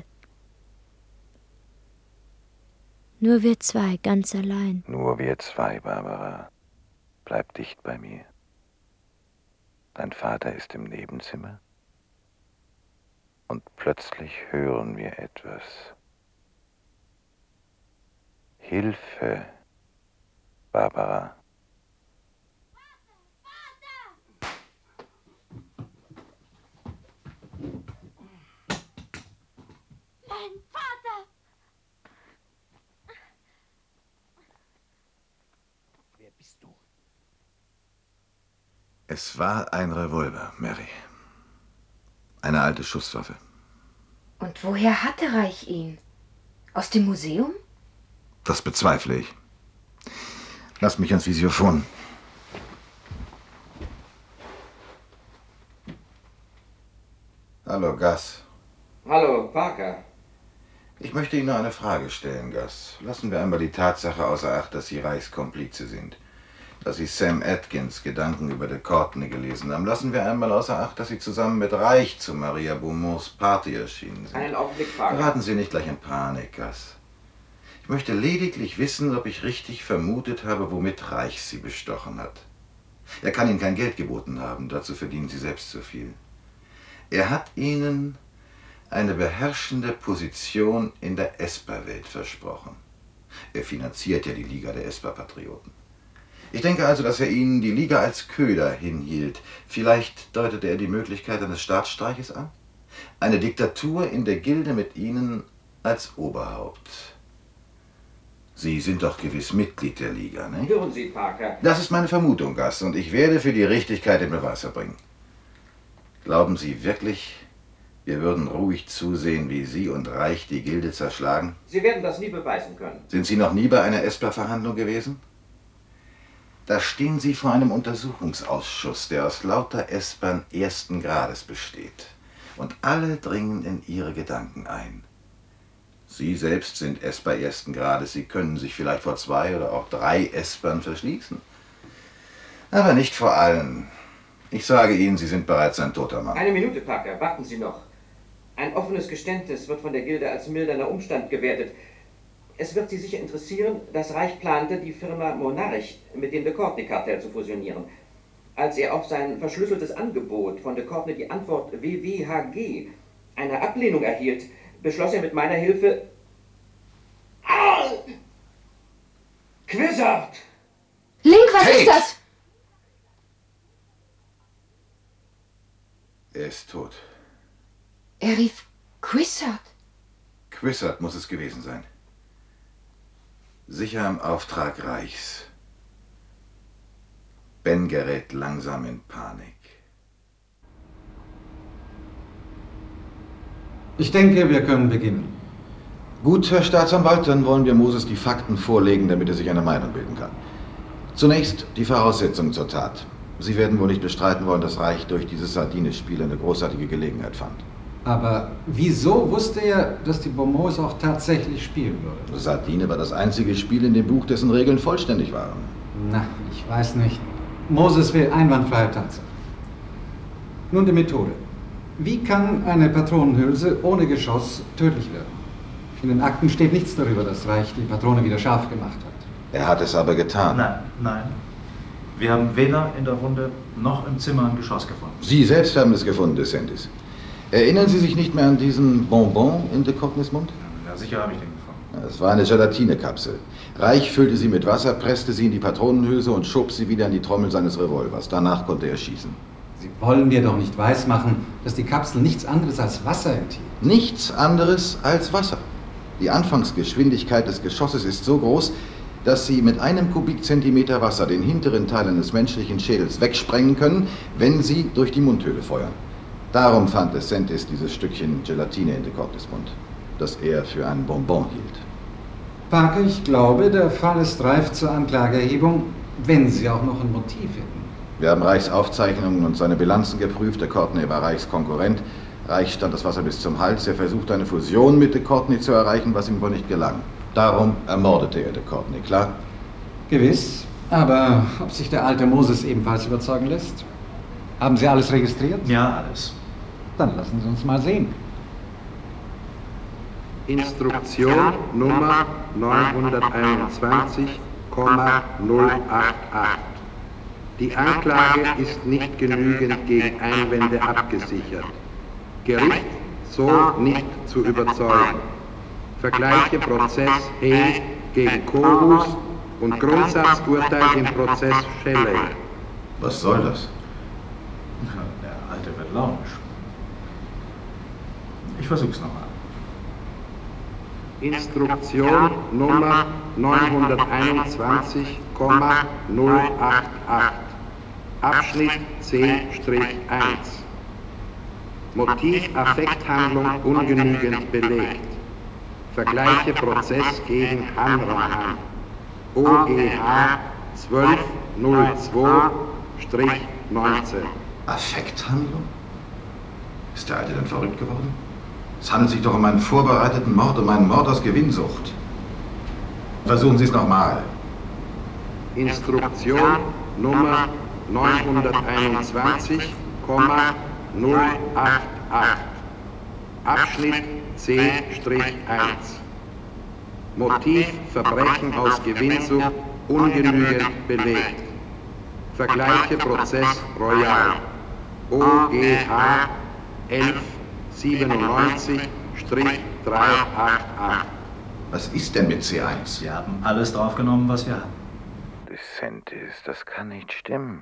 Nur wir zwei, ganz allein. Nur wir zwei, Barbara. Bleib dicht bei mir. Dein Vater ist im Nebenzimmer. Und plötzlich hören wir etwas. Hilfe, Barbara. Mein Vater! Wer bist du? Es war ein Revolver, Mary. Eine alte Schusswaffe. Und woher hatte Reich ihn? Aus dem Museum? Das bezweifle ich. Lass mich ans Visiophon. Hallo, Gus. Hallo, Parker. Ich möchte Ihnen noch eine Frage stellen, Gus. Lassen wir einmal die Tatsache außer Acht, dass Sie Reichskomplize sind. Dass Sie Sam Atkins Gedanken über de Courtenay gelesen haben. Lassen wir einmal außer Acht, dass Sie zusammen mit Reich zu Maria Beaumonts Party erschienen sind. Einen Augenblick, Parker. Geraten Sie nicht gleich in Panik, Gus. Ich möchte lediglich wissen, ob ich richtig vermutet habe, womit Reich Sie bestochen hat. Er kann Ihnen kein Geld geboten haben, dazu verdienen Sie selbst zu viel. Er hat Ihnen eine beherrschende Position in der Esper-Welt versprochen. Er finanziert ja die Liga der Esper-Patrioten. Ich denke also, dass er Ihnen die Liga als Köder hinhielt. Vielleicht deutete er die Möglichkeit eines Staatsstreiches an? Eine Diktatur in der Gilde mit Ihnen als Oberhaupt. Sie sind doch gewiss Mitglied der Liga, ne? Hören Sie, Parker. Das ist meine Vermutung, Gast, und ich werde für die Richtigkeit den Beweis erbringen. Glauben Sie wirklich, wir würden ruhig zusehen, wie Sie und Reich die Gilde zerschlagen? Sie werden das nie beweisen können. Sind Sie noch nie bei einer Esper-Verhandlung gewesen? Da stehen Sie vor einem Untersuchungsausschuss, der aus lauter Espern ersten Grades besteht. Und alle dringen in Ihre Gedanken ein. Sie selbst sind Esper ersten Grades. Sie können sich vielleicht vor zwei oder auch drei Espern verschließen. Aber nicht vor allen. Ich sage Ihnen, Sie sind bereits ein toter Mann. Eine Minute, Parker. Warten Sie noch. Ein offenes Geständnis wird von der Gilde als mildernder Umstand gewertet. Es wird Sie sicher interessieren, das Reich plante, die Firma Monarch mit dem de Courtney-Kartell zu fusionieren. Als er auf sein verschlüsseltes Angebot von de Courtney die Antwort W W H G eine Ablehnung erhielt, beschloss er mit meiner Hilfe... Ah! Quizard! Link, was Tate! ist das? Er ist tot. Er rief Quizard. Quizard muss es gewesen sein. Sicher im Auftrag Reichs. Ben gerät langsam in Panik. Ich denke, wir können beginnen. Gut, Herr Staatsanwalt, dann wollen wir Moses die Fakten vorlegen, damit er sich eine Meinung bilden kann. Zunächst die Voraussetzungen zur Tat. Sie werden wohl nicht bestreiten wollen, dass Reich durch dieses Sardines-Spiel eine großartige Gelegenheit fand. Aber wieso wusste er, dass die Bonbons auch tatsächlich spielen würden? Sardine war das einzige Spiel in dem Buch, dessen Regeln vollständig waren. Na, ich weiß nicht. Moses will einwandfreie Tatsache. Nun die Methode. Wie kann eine Patronenhülse ohne Geschoss tödlich werden? In den Akten steht nichts darüber, dass Reich die Patrone wieder scharf gemacht hat. Er hat es aber getan. Nein, nein. Wir haben weder in der Wunde noch im Zimmer ein Geschoss gefunden. Sie selbst haben es gefunden, DeSantis. Erinnern Sie sich nicht mehr an diesen Bonbon in de Courtneys Mund? Ja, sicher habe ich den gefunden. Es war eine Gelatinekapsel. Reich füllte sie mit Wasser, presste sie in die Patronenhülse und schob sie wieder in die Trommel seines Revolvers. Danach konnte er schießen. Sie wollen mir doch nicht weismachen, dass die Kapsel nichts anderes als Wasser enthielt. Nichts anderes als Wasser. Die Anfangsgeschwindigkeit des Geschosses ist so groß, dass Sie mit einem Kubikzentimeter Wasser den hinteren Teil eines menschlichen Schädels wegsprengen können, wenn Sie durch die Mundhöhle feuern. Darum fand DeSantis dieses Stückchen Gelatine in de Courtneys Mund, das er für einen Bonbon hielt. Parker, ich glaube, der Fall ist reif zur Anklageerhebung, wenn Sie auch noch ein Motiv hätten. Wir haben Reichs Aufzeichnungen und seine Bilanzen geprüft. De Courtney war Reichs Konkurrent. Reich stand das Wasser bis zum Hals. Er versuchte eine Fusion mit de Courtney zu erreichen, was ihm wohl nicht gelang. Darum ermordete er de Courtney, klar? Gewiss. Aber ob sich der alte Moses ebenfalls überzeugen lässt? Haben Sie alles registriert? Ja, alles. Dann lassen Sie uns mal sehen. Instruktion Nummer neunhunderteinundzwanzig null acht acht. Die Anklage ist nicht genügend gegen Einwände abgesichert. Gericht so nicht zu überzeugen. Vergleiche Prozess Hay gegen Chorus und Grundsatzurteil im Prozess Shelley. Was soll das? Der Alte wird launisch. Ich versuch's nochmal. Instruktion Nummer neunhunderteinundzwanzig null acht acht. Abschnitt C eins. Motiv Affekthandlung ungenügend belegt. Vergleiche Prozess gegen Hanrahan. O G H zwölf null zwei neunzehn. Affekthandlung? Ist der Alte denn verrückt geworden? Es handelt sich doch um einen vorbereiteten Mord, um einen Mord aus Gewinnsucht. Versuchen Sie es nochmal. Instruktion Nummer neunhunderteinundzwanzig null acht acht. Abschnitt C eins. Motiv Verbrechen aus Gewinnsucht ungenügend belegt. Vergleiche Prozess Royal. O G H elf siebenundneunzig dreihundertachtundachtzig. Was ist denn mit C eins? Wir haben alles draufgenommen, was wir haben. DeSantis, das kann nicht stimmen.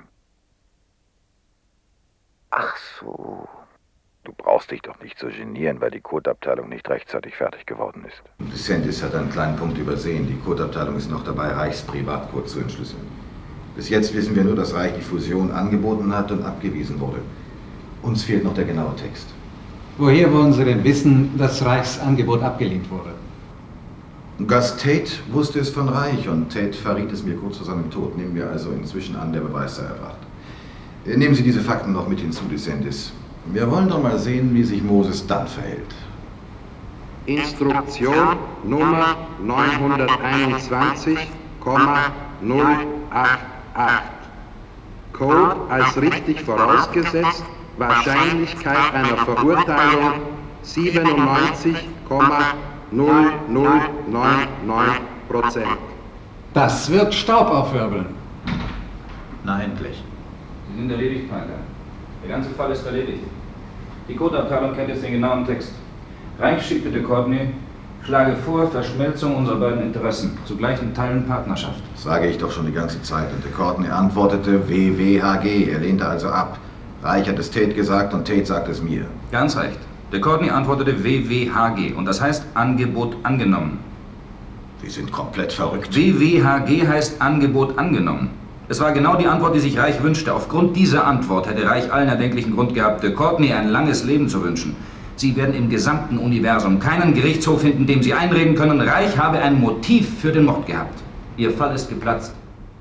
Ach so. Du brauchst dich doch nicht so genieren, weil die Codeabteilung nicht rechtzeitig fertig geworden ist. DeSantis hat einen kleinen Punkt übersehen. Die Codeabteilung ist noch dabei, Reichs Privatcode zu entschlüsseln. Bis jetzt wissen wir nur, dass Reich die Fusion angeboten hat und abgewiesen wurde. Uns fehlt noch der genaue Text. Woher wollen Sie denn wissen, dass Reichs Angebot abgelehnt wurde? Gus Tate wusste es von Reich und Tate verriet es mir kurz vor seinem Tod. Nehmen wir also inzwischen an, der Beweis sei erbracht. Nehmen Sie diese Fakten noch mit hinzu, DeSantis. Wir wollen doch mal sehen, wie sich Moses dann verhält. Instruktion Nummer neunhunderteinundzwanzig null acht acht. Code als richtig vorausgesetzt, Wahrscheinlichkeit einer Verurteilung siebenundneunzig Komma null null neun neun Prozent. Das wird Staub aufwirbeln. Na endlich. Sie sind erledigt, Parker. Der ganze Fall ist erledigt. Die Codeabteilung kennt jetzt den genauen Text. Reich schickte de Courtney, schlage vor Verschmelzung unserer beiden Interessen, zu gleichen Teilen Partnerschaft. Das sage ich doch schon die ganze Zeit. Und de Courtney antwortete W W H G. Er lehnte also ab. Reich hat es Tate gesagt und Tate sagt es mir. Ganz recht. De Courtney antwortete W W H G und das heißt Angebot angenommen. Sie sind komplett verrückt. W W H G heißt Angebot angenommen. Es war genau die Antwort, die sich Reich wünschte. Aufgrund dieser Antwort hätte Reich allen erdenklichen Grund gehabt, de Courtney ein langes Leben zu wünschen. Sie werden im gesamten Universum keinen Gerichtshof finden, dem Sie einreden können, Reich habe ein Motiv für den Mord gehabt. Ihr Fall ist geplatzt.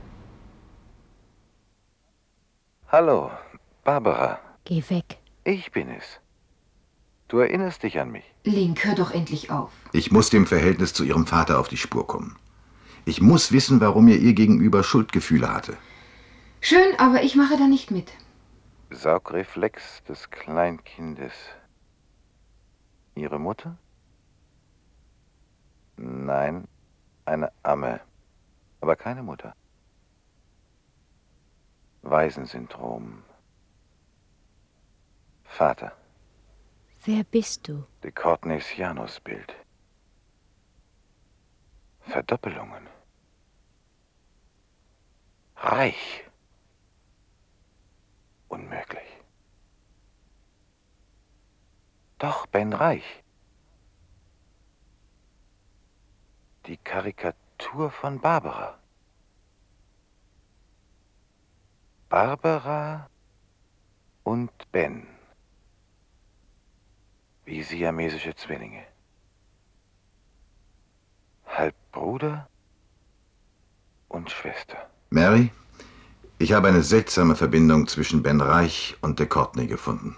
Hallo, Barbara. Geh weg. Ich bin es. Du erinnerst dich an mich. Link, hör doch endlich auf. Ich muss dem Verhältnis zu Ihrem Vater auf die Spur kommen. Ich muss wissen, warum er ihr gegenüber Schuldgefühle hatte. Schön, aber ich mache da nicht mit. Saugreflex des Kleinkindes. Ihre Mutter? Nein, eine Amme, aber keine Mutter. Waisensyndrom. Vater. Wer bist du? De Courtneys Janusbild. Verdoppelungen. Reich. Unmöglich. Doch, Ben Reich. Die Karikatur von Barbara. Barbara und Ben. Wie siamesische Zwillinge. Halb Bruder und Schwester. Mary, ich habe eine seltsame Verbindung zwischen Ben Reich und de Courtney gefunden.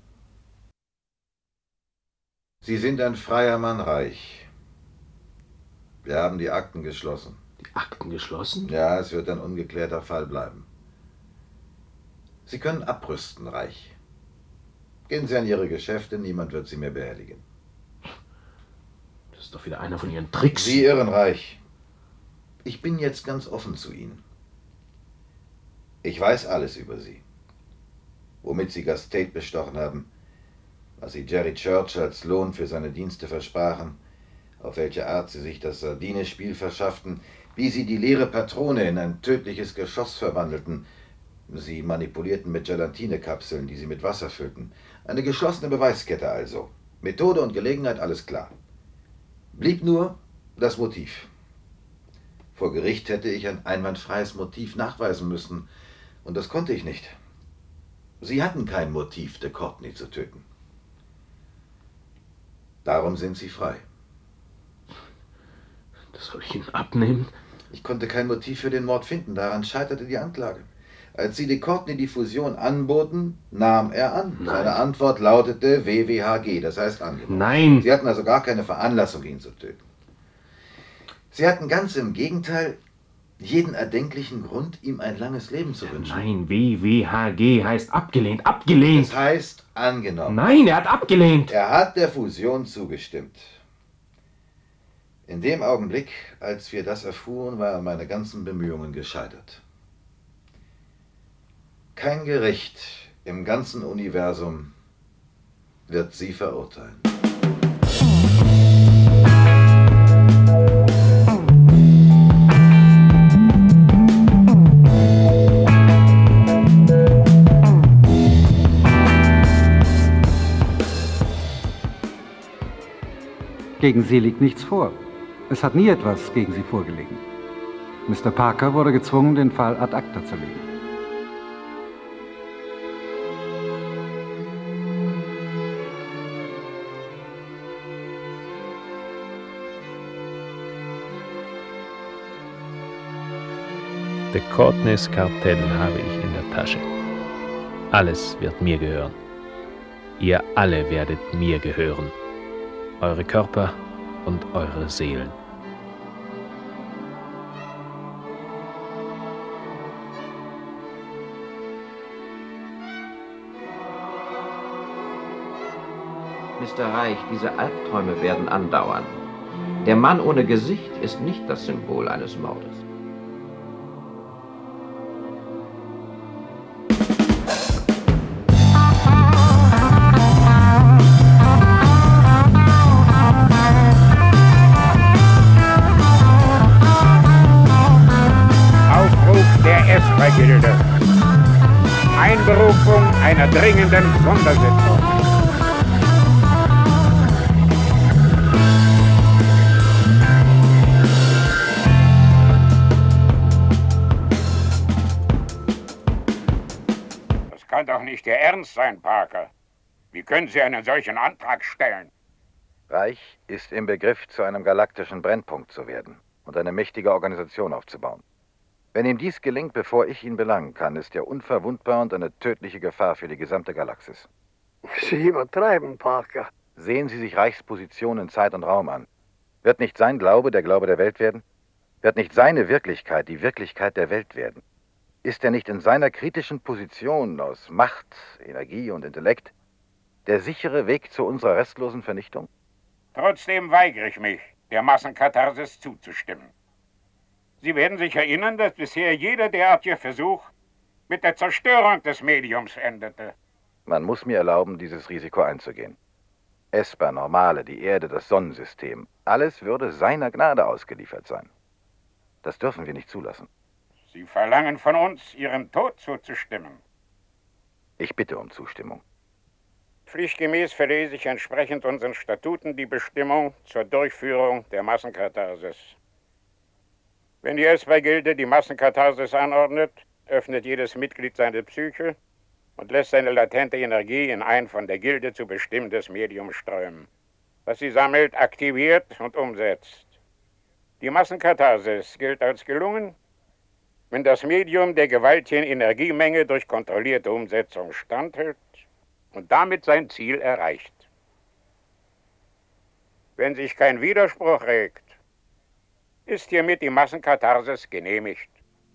Sie sind ein freier Mann, Reich. Wir haben die Akten geschlossen. Die Akten geschlossen? Ja, es wird ein ungeklärter Fall bleiben. Sie können abrüsten, Reich. Gehen Sie an Ihre Geschäfte, niemand wird Sie mehr behelligen. Das ist doch wieder einer von Ihren Tricks. Sie irren, Reich. Ich bin jetzt ganz offen zu Ihnen. Ich weiß alles über Sie. Womit Sie Gus Tate bestochen haben, was Sie Jerry Church als Lohn für seine Dienste versprachen, auf welche Art Sie sich das Sardine-Spiel verschafften, wie Sie die leere Patrone in ein tödliches Geschoss verwandelten. Sie manipulierten mit Gelatinekapseln, die Sie mit Wasser füllten. Eine geschlossene Beweiskette also. Methode und Gelegenheit, alles klar. Blieb nur das Motiv. Vor Gericht hätte ich ein einwandfreies Motiv nachweisen müssen, und das konnte ich nicht. Sie hatten kein Motiv, de Courtney zu töten. Darum sind Sie frei. Das soll ich Ihnen abnehmen? Ich konnte kein Motiv für den Mord finden, daran scheiterte die Anklage. Als Sie de Courtney die Fusion anboten, nahm er an. Nein. Seine Antwort lautete W W H G, das heißt angenommen. Nein! Sie hatten also gar keine Veranlassung, ihn zu töten. Sie hatten ganz im Gegenteil jeden erdenklichen Grund, ihm ein langes Leben zu wünschen. Nein, W W H G heißt abgelehnt, abgelehnt! Das heißt angenommen. Nein, er hat abgelehnt! Er hat der Fusion zugestimmt. In dem Augenblick, als wir das erfuhren, waren meine ganzen Bemühungen gescheitert. Kein Gericht im ganzen Universum wird sie verurteilen. Gegen sie liegt nichts vor. Es hat nie etwas gegen sie vorgelegen. Mister Parker wurde gezwungen, den Fall ad acta zu legen. De Courtneys Kartell habe ich in der Tasche. Alles wird mir gehören. Ihr alle werdet mir gehören. Eure Körper und eure Seelen. Mister Reich, diese Albträume werden andauern. Der Mann ohne Gesicht ist nicht das Symbol eines Mordes. Gilde. Einberufung einer dringenden Sondersitzung. Das kann doch nicht Ihr Ernst sein, Parker. Wie können Sie einen solchen Antrag stellen? Reich ist im Begriff, zu einem galaktischen Brennpunkt zu werden und eine mächtige Organisation aufzubauen. Wenn ihm dies gelingt, bevor ich ihn belangen kann, ist er unverwundbar und eine tödliche Gefahr für die gesamte Galaxis. Sie übertreiben, Parker. Sehen Sie sich Reichs Position in Zeit und Raum an. Wird nicht sein Glaube der Glaube der Welt werden? Wird nicht seine Wirklichkeit die Wirklichkeit der Welt werden? Ist er nicht in seiner kritischen Position aus Macht, Energie und Intellekt der sichere Weg zu unserer restlosen Vernichtung? Trotzdem weigere ich mich, der Massenkatharsis zuzustimmen. Sie werden sich erinnern, dass bisher jeder derartige Versuch mit der Zerstörung des Mediums endete. Man muss mir erlauben, dieses Risiko einzugehen. Esper, Normale, die Erde, das Sonnensystem, alles würde seiner Gnade ausgeliefert sein. Das dürfen wir nicht zulassen. Sie verlangen von uns, Ihrem Tod zuzustimmen. Ich bitte um Zustimmung. Pflichtgemäß verlese ich entsprechend unseren Statuten die Bestimmung zur Durchführung der Massenkatharsis. Wenn die Esper-Gilde die Massenkatharsis anordnet, öffnet jedes Mitglied seine Psyche und lässt seine latente Energie in ein von der Gilde zu bestimmtes Medium strömen, das sie sammelt, aktiviert und umsetzt. Die Massenkatharsis gilt als gelungen, wenn das Medium der gewaltigen Energiemenge durch kontrollierte Umsetzung standhält und damit sein Ziel erreicht. Wenn sich kein Widerspruch regt, ist hiermit die Massenkatharsis genehmigt.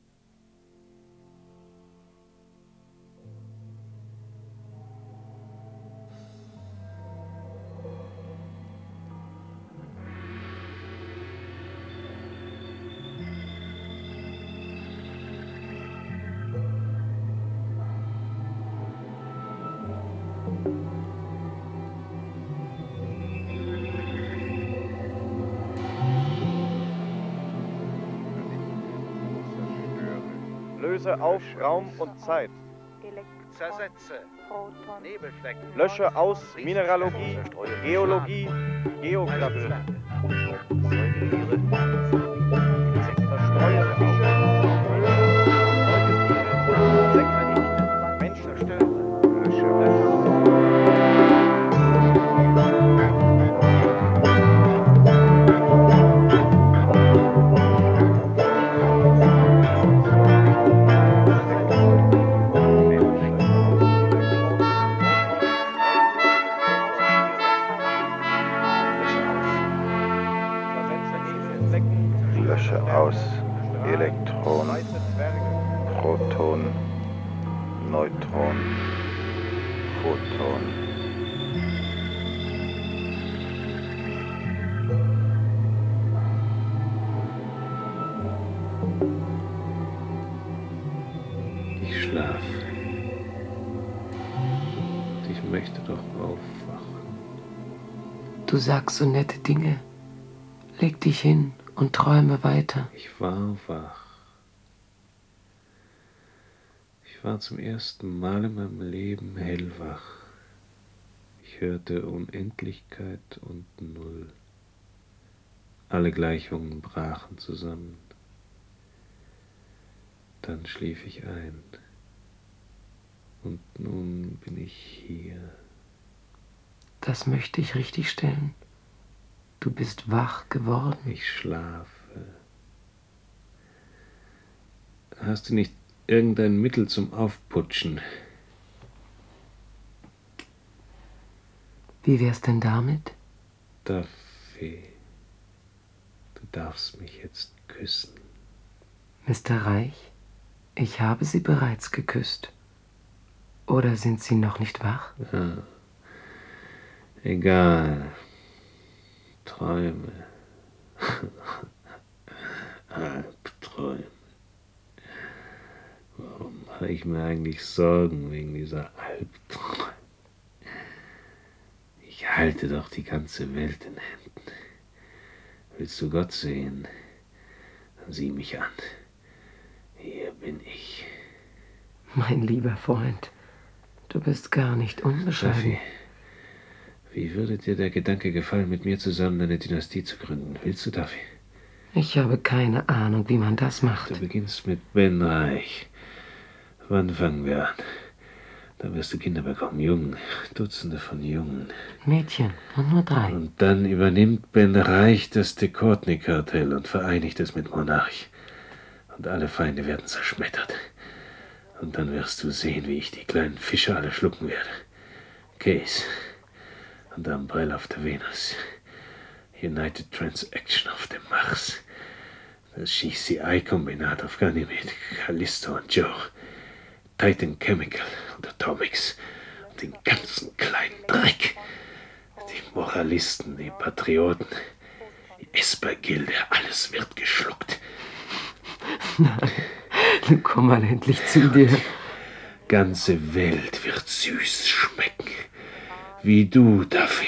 Löse auf Raum und Zeit. Zersetze Nebelflecken. Lösche aus Mineralogie, Geologie, Geographie. Verstreue Fische, Säugetiere, Menschen stören. Lösche, lösche. Aus Elektron, Proton, Neutron, Photon. Ich schlafe. Ich möchte doch aufwachen. Du sagst so nette Dinge. Leg dich hin und träume weiter. Ich war wach. Ich war zum ersten Mal in meinem Leben hellwach. Ich hörte Unendlichkeit und Null. Alle Gleichungen brachen zusammen. Dann schlief ich ein. Und nun bin ich hier. Das möchte ich richtig stellen. Du bist wach geworden. Ich schlafe. Hast du nicht irgendein Mittel zum Aufputschen? Wie wär's denn damit? Duffy, du darfst mich jetzt küssen. Mister Reich, ich habe Sie bereits geküsst. Oder sind Sie noch nicht wach? Ja. Egal. Träume. Albträume. Warum mache ich mir eigentlich Sorgen wegen dieser Albträume? Ich halte doch die ganze Welt in Händen. Willst du Gott sehen? Dann sieh mich an. Hier bin ich. Mein lieber Freund, du bist gar nicht unbescheiden. Wie würde dir der Gedanke gefallen, mit mir zusammen eine Dynastie zu gründen? Willst du, Duffy? Ich habe keine Ahnung, wie man das macht. Du beginnst mit Ben Reich. Wann fangen wir an? Dann wirst du Kinder bekommen, Jungen, Dutzende von Jungen. Mädchen, und nur drei. Und dann übernimmt Ben Reich das De Courtney-Kartell und vereinigt es mit Monarch. Und alle Feinde werden zerschmettert. Und dann wirst du sehen, wie ich die kleinen Fische alle schlucken werde. Case. Und Umbrella auf der Venus. United Transaction auf dem Mars. Das G C I-Kombinat auf Ganymed, Callisto und Joe. Titan Chemical und Atomics. Und den ganzen kleinen Dreck. Die Moralisten, die Patrioten, die Esper-Gilde, alles wird geschluckt. Nein, komm mal endlich zu dir. Die ganze Welt wird süß schmecken. Wie du, Duffy.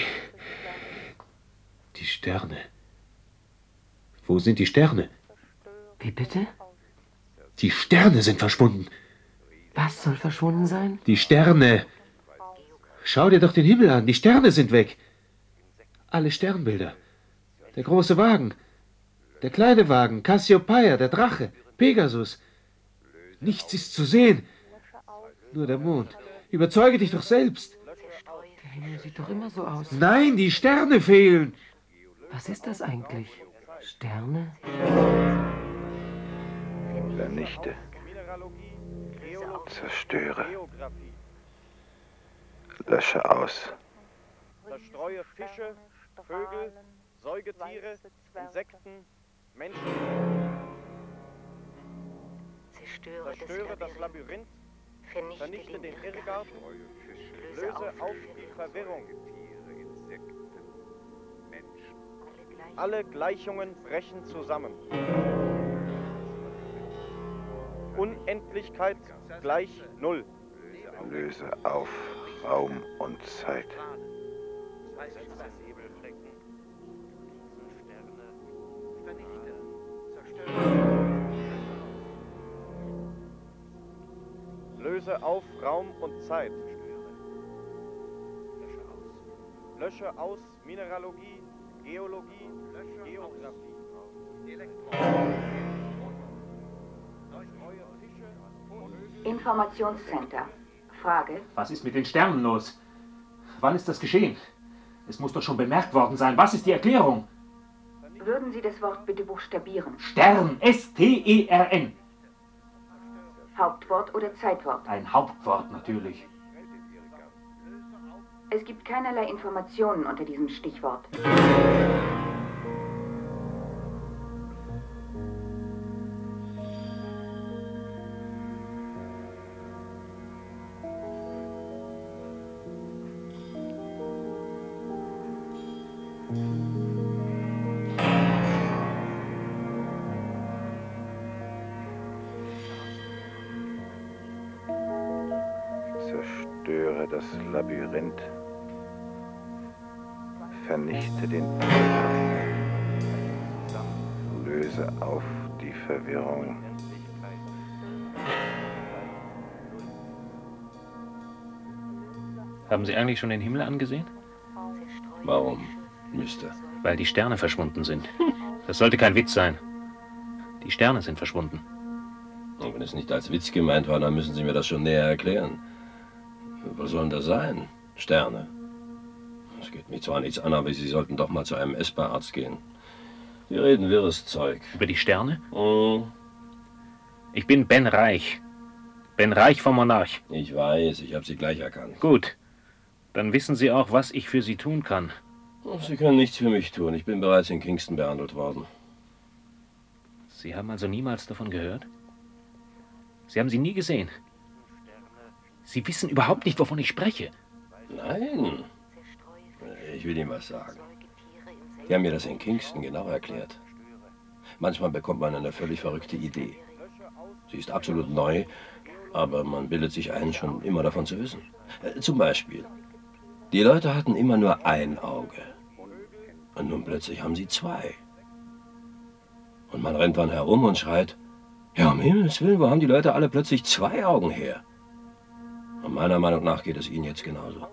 Die Sterne. Wo sind die Sterne? Wie bitte? Die Sterne sind verschwunden. Was soll verschwunden sein? Die Sterne. Schau dir doch den Himmel an. Die Sterne sind weg. Alle Sternbilder. Der große Wagen. Der kleine Wagen. Cassiopeia, der Drache. Pegasus. Nichts ist zu sehen. Nur der Mond. Überzeuge dich doch selbst. Der Himmel sieht doch immer so aus. Nein, die Sterne fehlen. Was ist das eigentlich? Sterne? Vernichte. Zerstöre. Lösche aus. Zerstreue Fische, Vögel, Säugetiere, Insekten, Menschen. Zerstöre, Zerstöre das Labyrinth. Vernichte den Irrgarten. Löse auf die Verwirrung. Alle Gleichungen brechen zusammen. Unendlichkeit gleich Null. Löse auf Raum und Zeit. Löse auf Raum und Zeit. Lösche aus Mineralogie, Geologie, Geographie. Informationscenter. Frage. Was ist mit den Sternen los? Wann ist das geschehen? Es muss doch schon bemerkt worden sein. Was ist die Erklärung? Würden Sie das Wort bitte buchstabieren? Stern. S T E R N. Hauptwort oder Zeitwort? Ein Hauptwort natürlich. Es gibt keinerlei Informationen unter diesem Stichwort. Zerstöre das Labyrinth. Vernichte den Löse auf die Verwirrung. Haben Sie eigentlich schon den Himmel angesehen? Warum, Mister? Weil die Sterne verschwunden sind. Das sollte kein Witz sein. Die Sterne sind verschwunden. Und wenn es nicht als Witz gemeint war, dann müssen Sie mir das schon näher erklären. Was sollen das sein? Sterne? Es geht mich zwar nichts an, aber Sie sollten doch mal zu einem Esper-Arzt gehen. Sie reden wirres Zeug. Über die Sterne? Mm. Ich bin Ben Reich. Ben Reich vom Monarch. Ich weiß, ich habe Sie gleich erkannt. Gut. Dann wissen Sie auch, was ich für Sie tun kann. Sie können nichts für mich tun. Ich bin bereits in Kingston behandelt worden. Sie haben also niemals davon gehört? Sie haben sie nie gesehen? Sie wissen überhaupt nicht, wovon ich spreche? Nein. Ich will Ihnen was sagen. Die haben mir das in Kingston genau erklärt. Manchmal bekommt man eine völlig verrückte Idee. Sie ist absolut neu, aber man bildet sich ein, schon immer davon zu wissen. Zum Beispiel, die Leute hatten immer nur ein Auge. Und nun plötzlich haben sie zwei. Und man rennt dann herum und schreit, ja, um Himmels Willen, wo haben die Leute alle plötzlich zwei Augen her? Und meiner Meinung nach geht es ihnen jetzt genauso.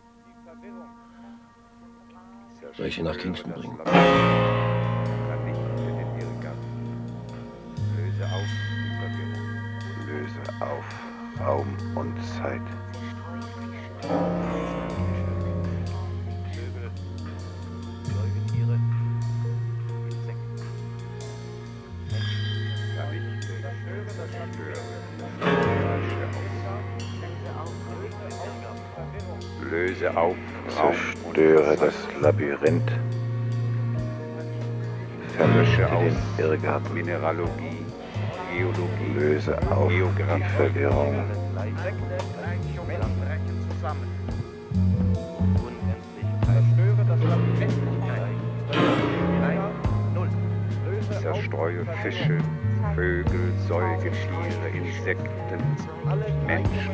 Soll ich sie nach Kingston bringen? Löse auf die Verwirrung. Löse auf Raum und Zeit. Löse auf, zerstöre das Labyrinth, vermische den Irrgarten, Mineralogie, Geologie, löse auf die Verwirrung. Zerstreue Fische, Vögel, Säugetiere, Insekten, Menschen.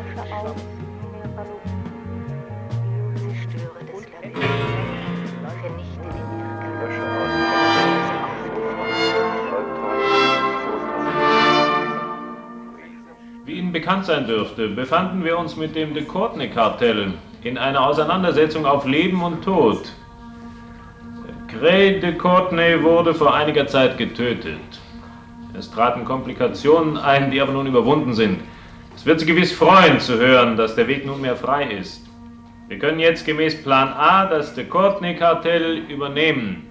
Wie Ihnen bekannt sein dürfte, befanden wir uns mit dem de Courtenay-Kartell in einer Auseinandersetzung auf Leben und Tod. Gray de Courtenay wurde vor einiger Zeit getötet. Es traten Komplikationen ein, die aber nun überwunden sind. Es wird Sie gewiss freuen zu hören, dass der Weg nunmehr frei ist. Wir können jetzt gemäß Plan A das de Courtenay-Kartell übernehmen.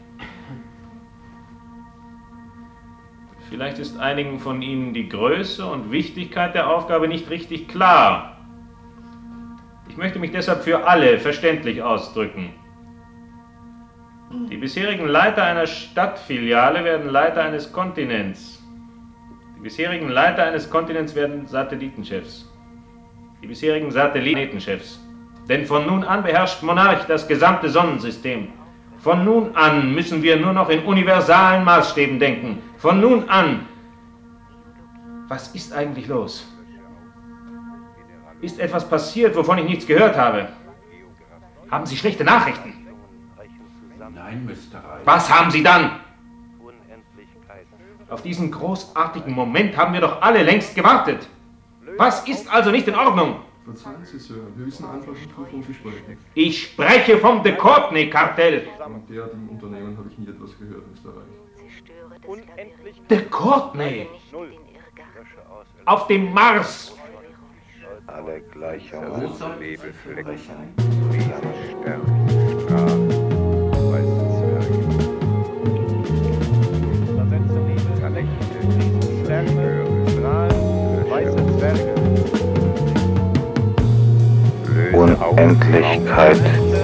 Vielleicht ist einigen von Ihnen die Größe und Wichtigkeit der Aufgabe nicht richtig klar. Ich möchte mich deshalb für alle verständlich ausdrücken. Die bisherigen Leiter einer Stadtfiliale werden Leiter eines Kontinents. Die bisherigen Leiter eines Kontinents werden Satellitenchefs. Die bisherigen Satellitenchefs. Denn von nun an beherrscht Monarch das gesamte Sonnensystem. Von nun an müssen wir nur noch in universalen Maßstäben denken. Von nun an. Was ist eigentlich los? Ist etwas passiert, wovon ich nichts gehört habe? Haben Sie schlechte Nachrichten? Nein, Mister Reich. Was haben Sie dann? Auf diesen großartigen Moment haben wir doch alle längst gewartet. Was ist also nicht in Ordnung? Verzeihen Sie, Sir, wir müssen einfach nicht davon besprechen. Ich spreche vom de Courtenay-Kartell. Von derartigen Unternehmen habe ich nie etwas gehört, Mister Reich. De Courtenay? Auf dem Mars? Alle Gleichungen, Nebelflecken, Riesen, Sterne, Strahlen, weiße Zwerge. Versetze Nebel, Verlächte, Riesen, Sterne, Strahlen, weiße Zwerge. Unendlichkeit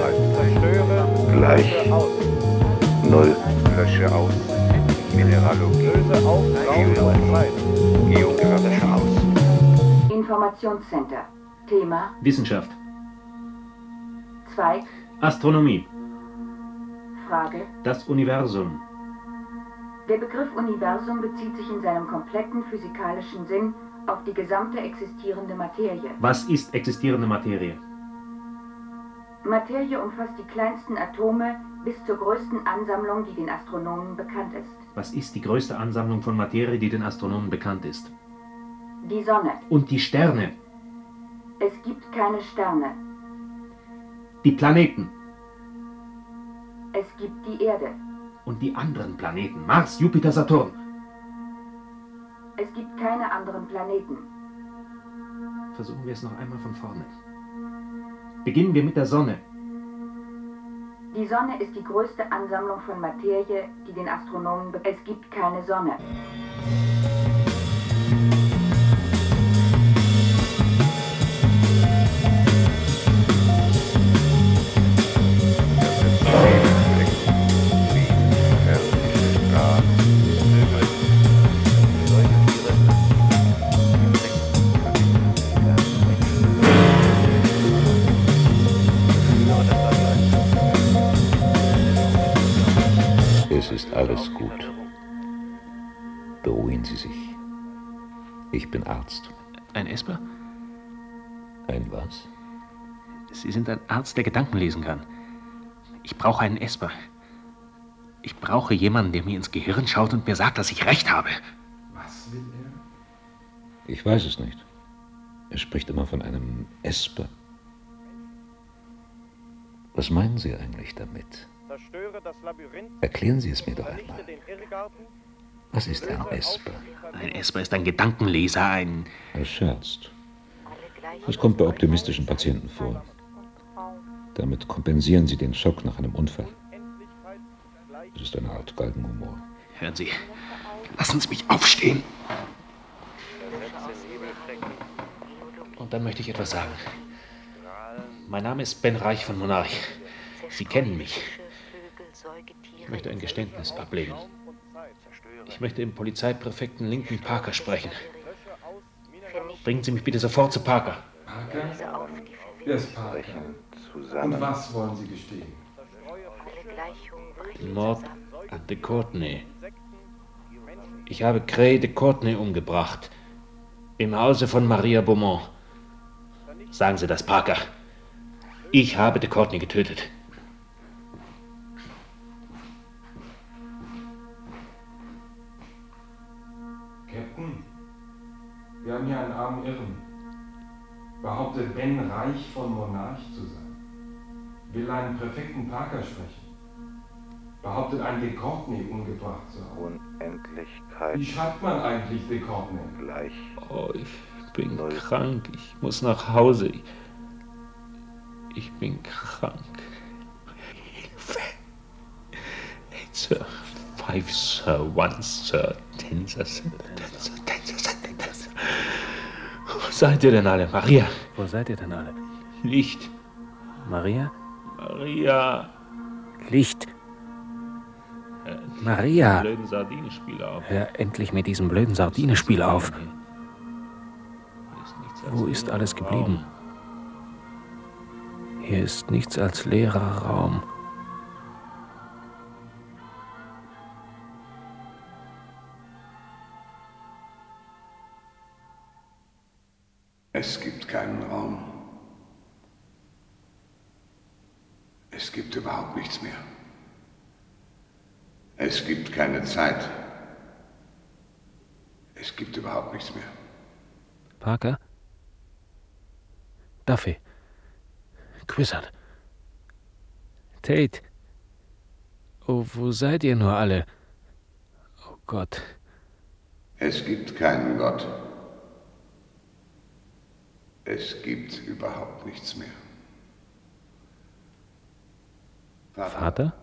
gleich Null. Lösche aus. Mineralogie. Löse auf. Geologie. Geografische aus. Informationscenter. Thema Wissenschaft. Zweig. Astronomie. Frage. Das Universum. Der Begriff Universum bezieht sich in seinem kompletten physikalischen Sinn auf die gesamte existierende Materie. Was ist existierende Materie? Materie umfasst die kleinsten Atome bis zur größten Ansammlung, die den Astronomen bekannt ist. Was ist die größte Ansammlung von Materie, die den Astronomen bekannt ist? Die Sonne. Und die Sterne? Es gibt keine Sterne. Die Planeten? Es gibt die Erde. Und die anderen Planeten? Mars, Jupiter, Saturn? Es gibt keine anderen Planeten. Versuchen wir es noch einmal von vorne. Beginnen wir mit der Sonne. Die Sonne ist die größte Ansammlung von Materie, die den Astronomen be- Es gibt keine Sonne. Es ist alles gut. Beruhigen Sie sich. Ich bin Arzt. Ein Esper? Ein was? Sie sind ein Arzt, der Gedanken lesen kann. Ich brauche einen Esper. Ich brauche jemanden, der mir ins Gehirn schaut und mir sagt, dass ich recht habe. Was will er? Ich weiß es nicht. Er spricht immer von einem Esper. Was meinen Sie eigentlich damit? Erklären Sie es mir doch einmal. Was ist ein Esper? Ein Esper ist ein Gedankenleser, ein... Er scherzt. Das kommt bei optimistischen Patienten vor. Damit kompensieren sie den Schock nach einem Unfall. Es ist eine Art Galgenhumor. Hören Sie, lassen Sie mich aufstehen. Und dann möchte ich etwas sagen. Mein Name ist Ben Reich von Monarch. Sie kennen mich. Ich möchte ein Geständnis ablegen. Ich möchte im Polizeipräfekten Lincoln Parker sprechen. Bringen Sie mich bitte sofort zu Parker. Parker? Wer ist Parker? Und was wollen Sie gestehen? Den Mord an de Courtney. Ich habe Cray de Courtney umgebracht. Im Hause von Maria Beaumont. Sagen Sie das, Parker. Ich habe de Courtney getötet. Captain, wir haben hier einen armen Irren. Behauptet Ben Reich von Monarch zu sein. Will einen Präfekten Parker sprechen. Behauptet einen de Courtney umgebracht zu haben. Unendlichkeit. Wie schreibt man eigentlich de Courtney? Gleich. Oh, ich bin krank. Ich muss nach Hause. Ich, ich bin krank. Hilfe. Eight, Sir. Five, Sir. One, Sir. Ten, Sir. Ten, Sir. Ten, Sir. Ten, Sir. Wo seid ihr denn alle? Maria? Wo seid ihr denn alle? Licht. Maria? Maria. Licht. Maria. Blöden Sardinespiel auf. Hör endlich mit diesem blöden Sardinespiel auf. Wo ist alles geblieben? Hier ist nichts als leerer Raum. Es gibt keinen Raum. Es gibt überhaupt nichts mehr. Es gibt keine Zeit. Es gibt überhaupt nichts mehr. Parker? Duffy? Quissard? Tate? Oh, wo seid ihr nur alle? Oh Gott. Es gibt keinen Gott. Es gibt überhaupt nichts mehr. Vater? Vater?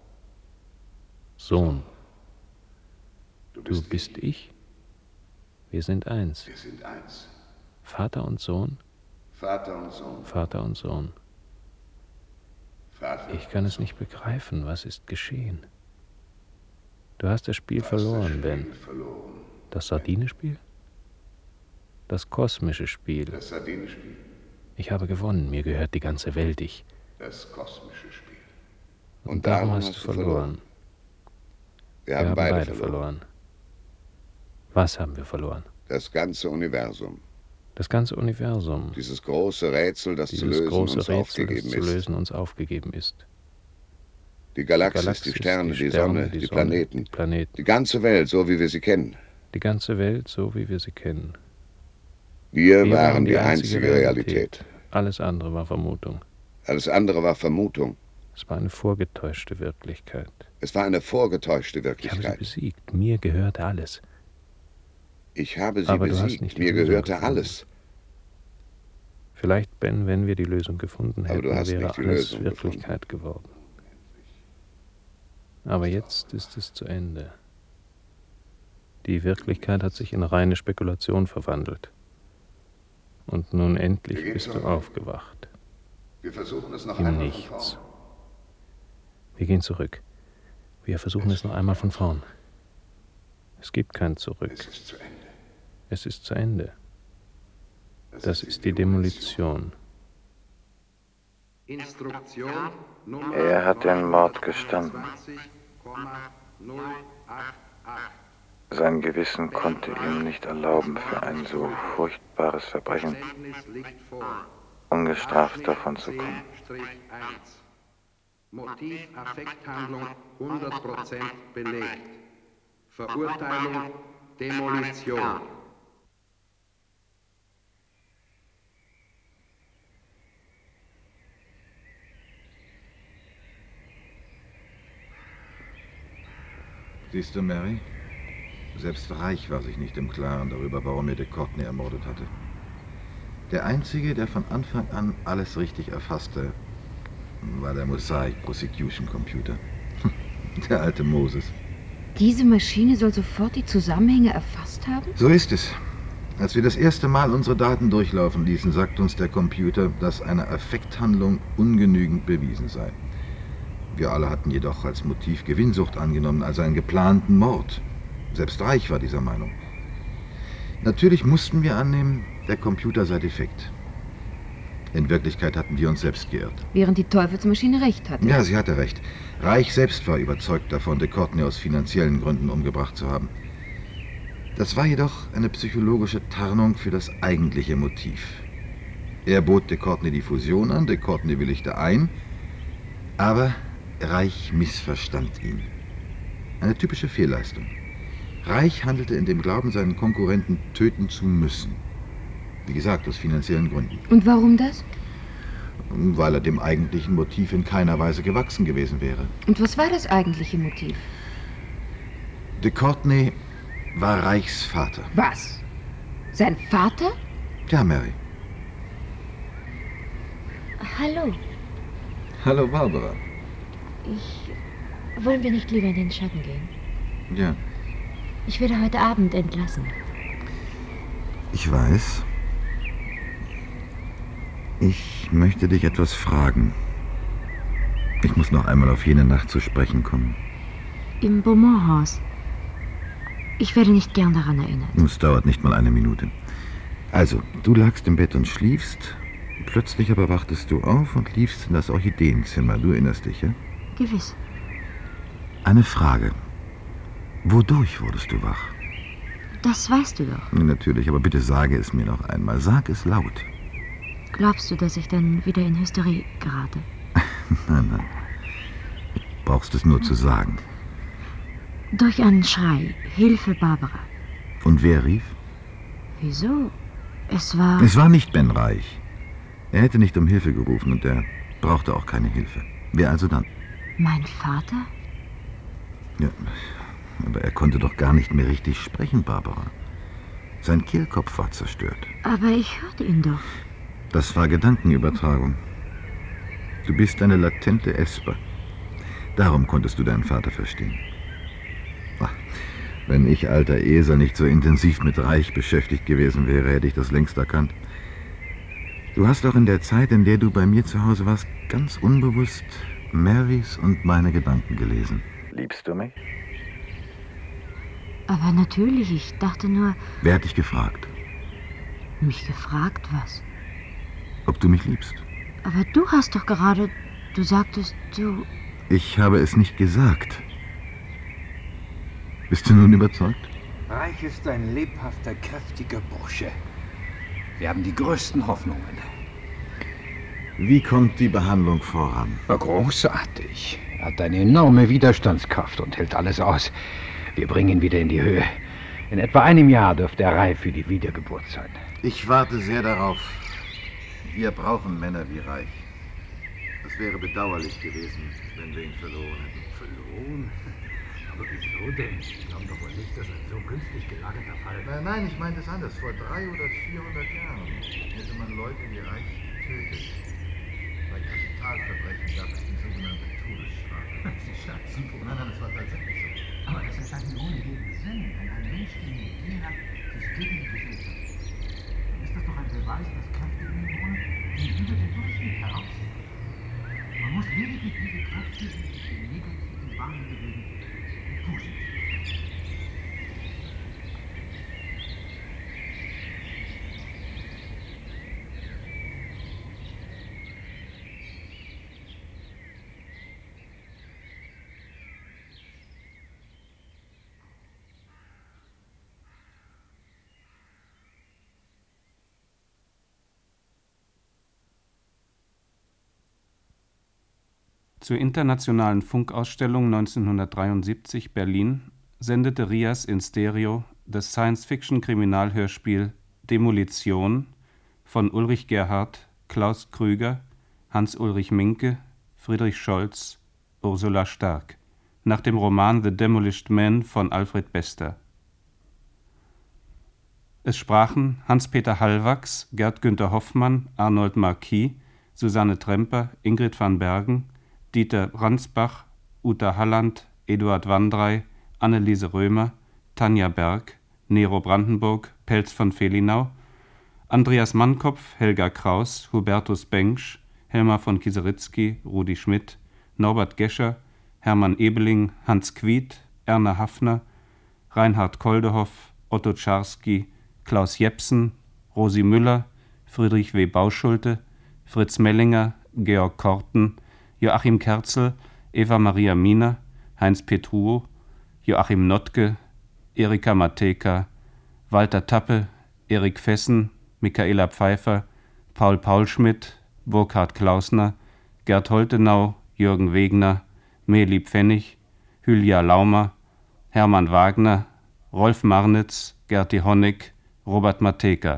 Sohn. Du bist, du bist ich. ich. Wir sind eins. Wir sind eins. Vater und Sohn. Vater und Sohn. Vater und Sohn. Vater ich kann es nicht begreifen. Was ist geschehen? Du hast das Spiel hast verloren, das Spiel Ben. Verloren. Das Sardinespiel? Das kosmische Spiel. Das Sardinespiel. Ich habe gewonnen. Mir gehört die ganze Welt. Ich. Das kosmische Spiel. Und, Und darum hast, hast du verloren. verloren. Wir haben, wir haben beide, beide verloren. verloren. Was haben wir verloren? Das ganze Universum. Das ganze Universum. Dieses große Rätsel, das zu lösen, große uns Rätsel, aufgegeben das ist. zu lösen uns aufgegeben ist. Die Galaxis, die, Galaxis, die Sterne, die, die, Sonne, Sterne, die, die, Sonne Planeten. die Planeten. Die ganze Welt, so wie wir sie kennen. Die ganze Welt, so wie wir sie kennen. Wir, wir waren die, die einzige, einzige Realität. Realität. Alles andere war Vermutung. Alles andere war Vermutung. Es war eine vorgetäuschte Wirklichkeit. Es war eine vorgetäuschte Wirklichkeit. Ich habe sie besiegt. Mir gehörte alles. Ich habe sie Aber besiegt. Mir gehörte alles. Vielleicht, Ben, wenn wir die Lösung gefunden hätten, wäre nicht die alles Lösung Wirklichkeit gefunden. geworden. Aber jetzt ist es zu Ende. Die Wirklichkeit hat sich in reine Spekulation verwandelt. Und nun endlich bist du aufgewacht. Wir versuchen es noch Im einmal Nichts. von vorn. Wir gehen zurück. Wir versuchen es noch einmal von vorn. Es gibt kein Zurück. Es ist zu Ende. Es ist zu Ende. Das ist die Demolition. Instruktion Nummer Er hat den Mord gestanden. Sein Gewissen konnte ihm nicht erlauben, für ein so furchtbares Verbrechen ungestraft davon zu kommen. Motiv Affekthandlung hundert Prozent belegt. Verurteilung Demolition. Siehst du, Mary? Selbst Reich war sich nicht im Klaren darüber, warum er de Courtney ermordet hatte. Der Einzige, der von Anfang an alles richtig erfasste, war der Mosaic Prosecution Computer. Der alte Moses. Diese Maschine soll sofort die Zusammenhänge erfasst haben? So ist es. Als wir das erste Mal unsere Daten durchlaufen ließen, sagt uns der Computer, dass eine Affekthandlung ungenügend bewiesen sei. Wir alle hatten jedoch als Motiv Gewinnsucht angenommen, also einen geplanten Mord. Selbst Reich war dieser Meinung. Natürlich mussten wir annehmen, der Computer sei defekt. In Wirklichkeit hatten wir uns selbst geirrt. Während die Teufelsmaschine recht hatte. Ja, sie hatte recht. Reich selbst war überzeugt davon, de Courtney aus finanziellen Gründen umgebracht zu haben. Das war jedoch eine psychologische Tarnung für das eigentliche Motiv. Er bot de Courtney die Fusion an, de Courtney willigte ein, aber Reich missverstand ihn. Eine typische Fehlleistung. Reich handelte in dem Glauben, seinen Konkurrenten töten zu müssen. Wie gesagt, aus finanziellen Gründen. Und warum das? Weil er dem eigentlichen Motiv in keiner Weise gewachsen gewesen wäre. Und was war das eigentliche Motiv? De Courtney war Reichs Vater. Was? Sein Vater? Ja, Mary. Hallo. Hallo, Barbara. Ich... Wollen wir nicht lieber in den Schatten gehen? Ja. Ich werde heute Abend entlassen. Ich weiß. Ich möchte dich etwas fragen. Ich muss noch einmal auf jene Nacht zu sprechen kommen. Im Beaumont-Haus. Ich werde nicht gern daran erinnert. Es dauert nicht mal eine Minute. Also, du lagst im Bett und schliefst. Plötzlich aber wachtest du auf und liefst in das Orchideenzimmer. Du erinnerst dich, ja? Gewiss. Eine Frage. Wodurch wurdest du wach? Das weißt du doch. Natürlich, aber bitte sage es mir noch einmal. Sag es laut. Glaubst du, dass ich dann wieder in Hysterie gerate? Nein, nein. Du brauchst es nur zu sagen. Durch einen Schrei. Hilfe, Barbara. Und wer rief? Wieso? Es war... Es war nicht Ben Reich. Er hätte nicht um Hilfe gerufen und er brauchte auch keine Hilfe. Wer also dann? Mein Vater? Ja, aber er konnte doch gar nicht mehr richtig sprechen, Barbara. Sein Kehlkopf war zerstört. Aber ich hörte ihn doch. Das war Gedankenübertragung. Du bist eine latente Esper. Darum konntest du deinen Vater verstehen. Ach, wenn ich, alter Esel, nicht so intensiv mit Reich beschäftigt gewesen wäre, hätte ich das längst erkannt. Du hast auch in der Zeit, in der du bei mir zu Hause warst, ganz unbewusst Marys und meine Gedanken gelesen. Liebst du mich? Aber natürlich, ich dachte nur... Wer hat dich gefragt? Mich gefragt, was? Ob du mich liebst. Aber du hast doch gerade... Du sagtest, du... Ich habe es nicht gesagt. Bist du nun überzeugt? Reich ist ein lebhafter, kräftiger Bursche. Wir haben die größten Hoffnungen. Wie kommt die Behandlung voran? Großartig. Er hat eine enorme Widerstandskraft und hält alles aus. Wir bringen ihn wieder in die Höhe. In etwa einem Jahr dürfte er reif für die Wiedergeburt sein. Ich warte sehr darauf. Wir brauchen Männer wie Reich. Es wäre bedauerlich gewesen, wenn wir ihn verloren hätten. Verloren? Aber wieso denn? Sie glauben doch wohl nicht, dass ein so günstig gelagerter Fall... Nein, nein, ich meinte es anders. Vor drei oder vierhundert Jahren hätte man Leute wie Reich getötet. Bei Kapitalverbrechen gab es die sogenannte Todesstrafe. Sie scherzen wohl. Nein, nein, das war tatsächlich so. Aber das erscheint mir ohne jeden Sinn, wenn ein Mensch, den die Idee hat, sich gegen die Gesellschaft richtet. Dann ist das doch ein Beweis, dass Kräfte in ihm wohnen, die über den Durchschnitt herausgehen. Man muss lediglich diese Kräfte, die sich in negativen Bahnen bewegen, in positiv. Zur Internationalen Funkausstellung neunzehnhundertdreiundsiebzig Berlin sendete Rias in Stereo das Science-Fiction-Kriminalhörspiel Demolition von Ulrich Gerhardt, Klaus Krüger, Hans-Ulrich Minke, Friedrich Scholz, Ursula Stark, nach dem Roman The Demolished Man von Alfred Bester. Es sprachen Hans-Peter Hallwachs, Gerd-Günther Hoffmann, Arnold Marquis, Susanne Tremper, Ingrid van Bergen, Dieter Ransbach, Uta Halland, Eduard Wandrei, Anneliese Römer, Tanja Berg, Nero Brandenburg, Pelz von Felinau, Andreas Mannkopf, Helga Kraus, Hubertus Bengsch, Helmar von Kieseritzky, Rudi Schmidt, Norbert Gescher, Hermann Ebeling, Hans Quiet, Erna Haffner, Reinhard Koldehoff, Otto Czarski, Klaus Jepsen, Rosi Müller, Friedrich W. Bauschulte, Fritz Mellinger, Georg Korten, Joachim Kerzel, Eva Maria Miner, Heinz Petruo, Joachim Notke, Erika Mateka, Walter Tappe, Erik Fessen, Michaela Pfeiffer, Paul Paulschmidt, Burkhard Klausner, Gerd Holtenau, Jürgen Wegner, Meli Pfennig, Hülya Laumer, Hermann Wagner, Rolf Marnitz, Gerti Honeck, Robert Mateka.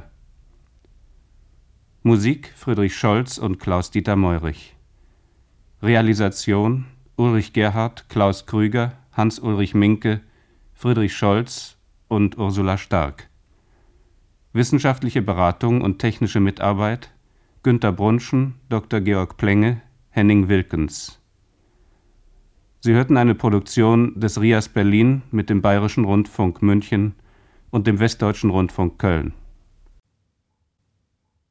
Musik Friedrich Scholz und Klaus-Dieter Meurich. Realisation Ulrich Gerhardt, Klaus Krüger, Hans-Ulrich Minke, Friedrich Scholz und Ursula Stark. Wissenschaftliche Beratung und technische Mitarbeit Günter Brunschen, Doktor Georg Plenge, Henning Wilkens. Sie hörten eine Produktion des Rias Berlin mit dem Bayerischen Rundfunk München und dem Westdeutschen Rundfunk Köln.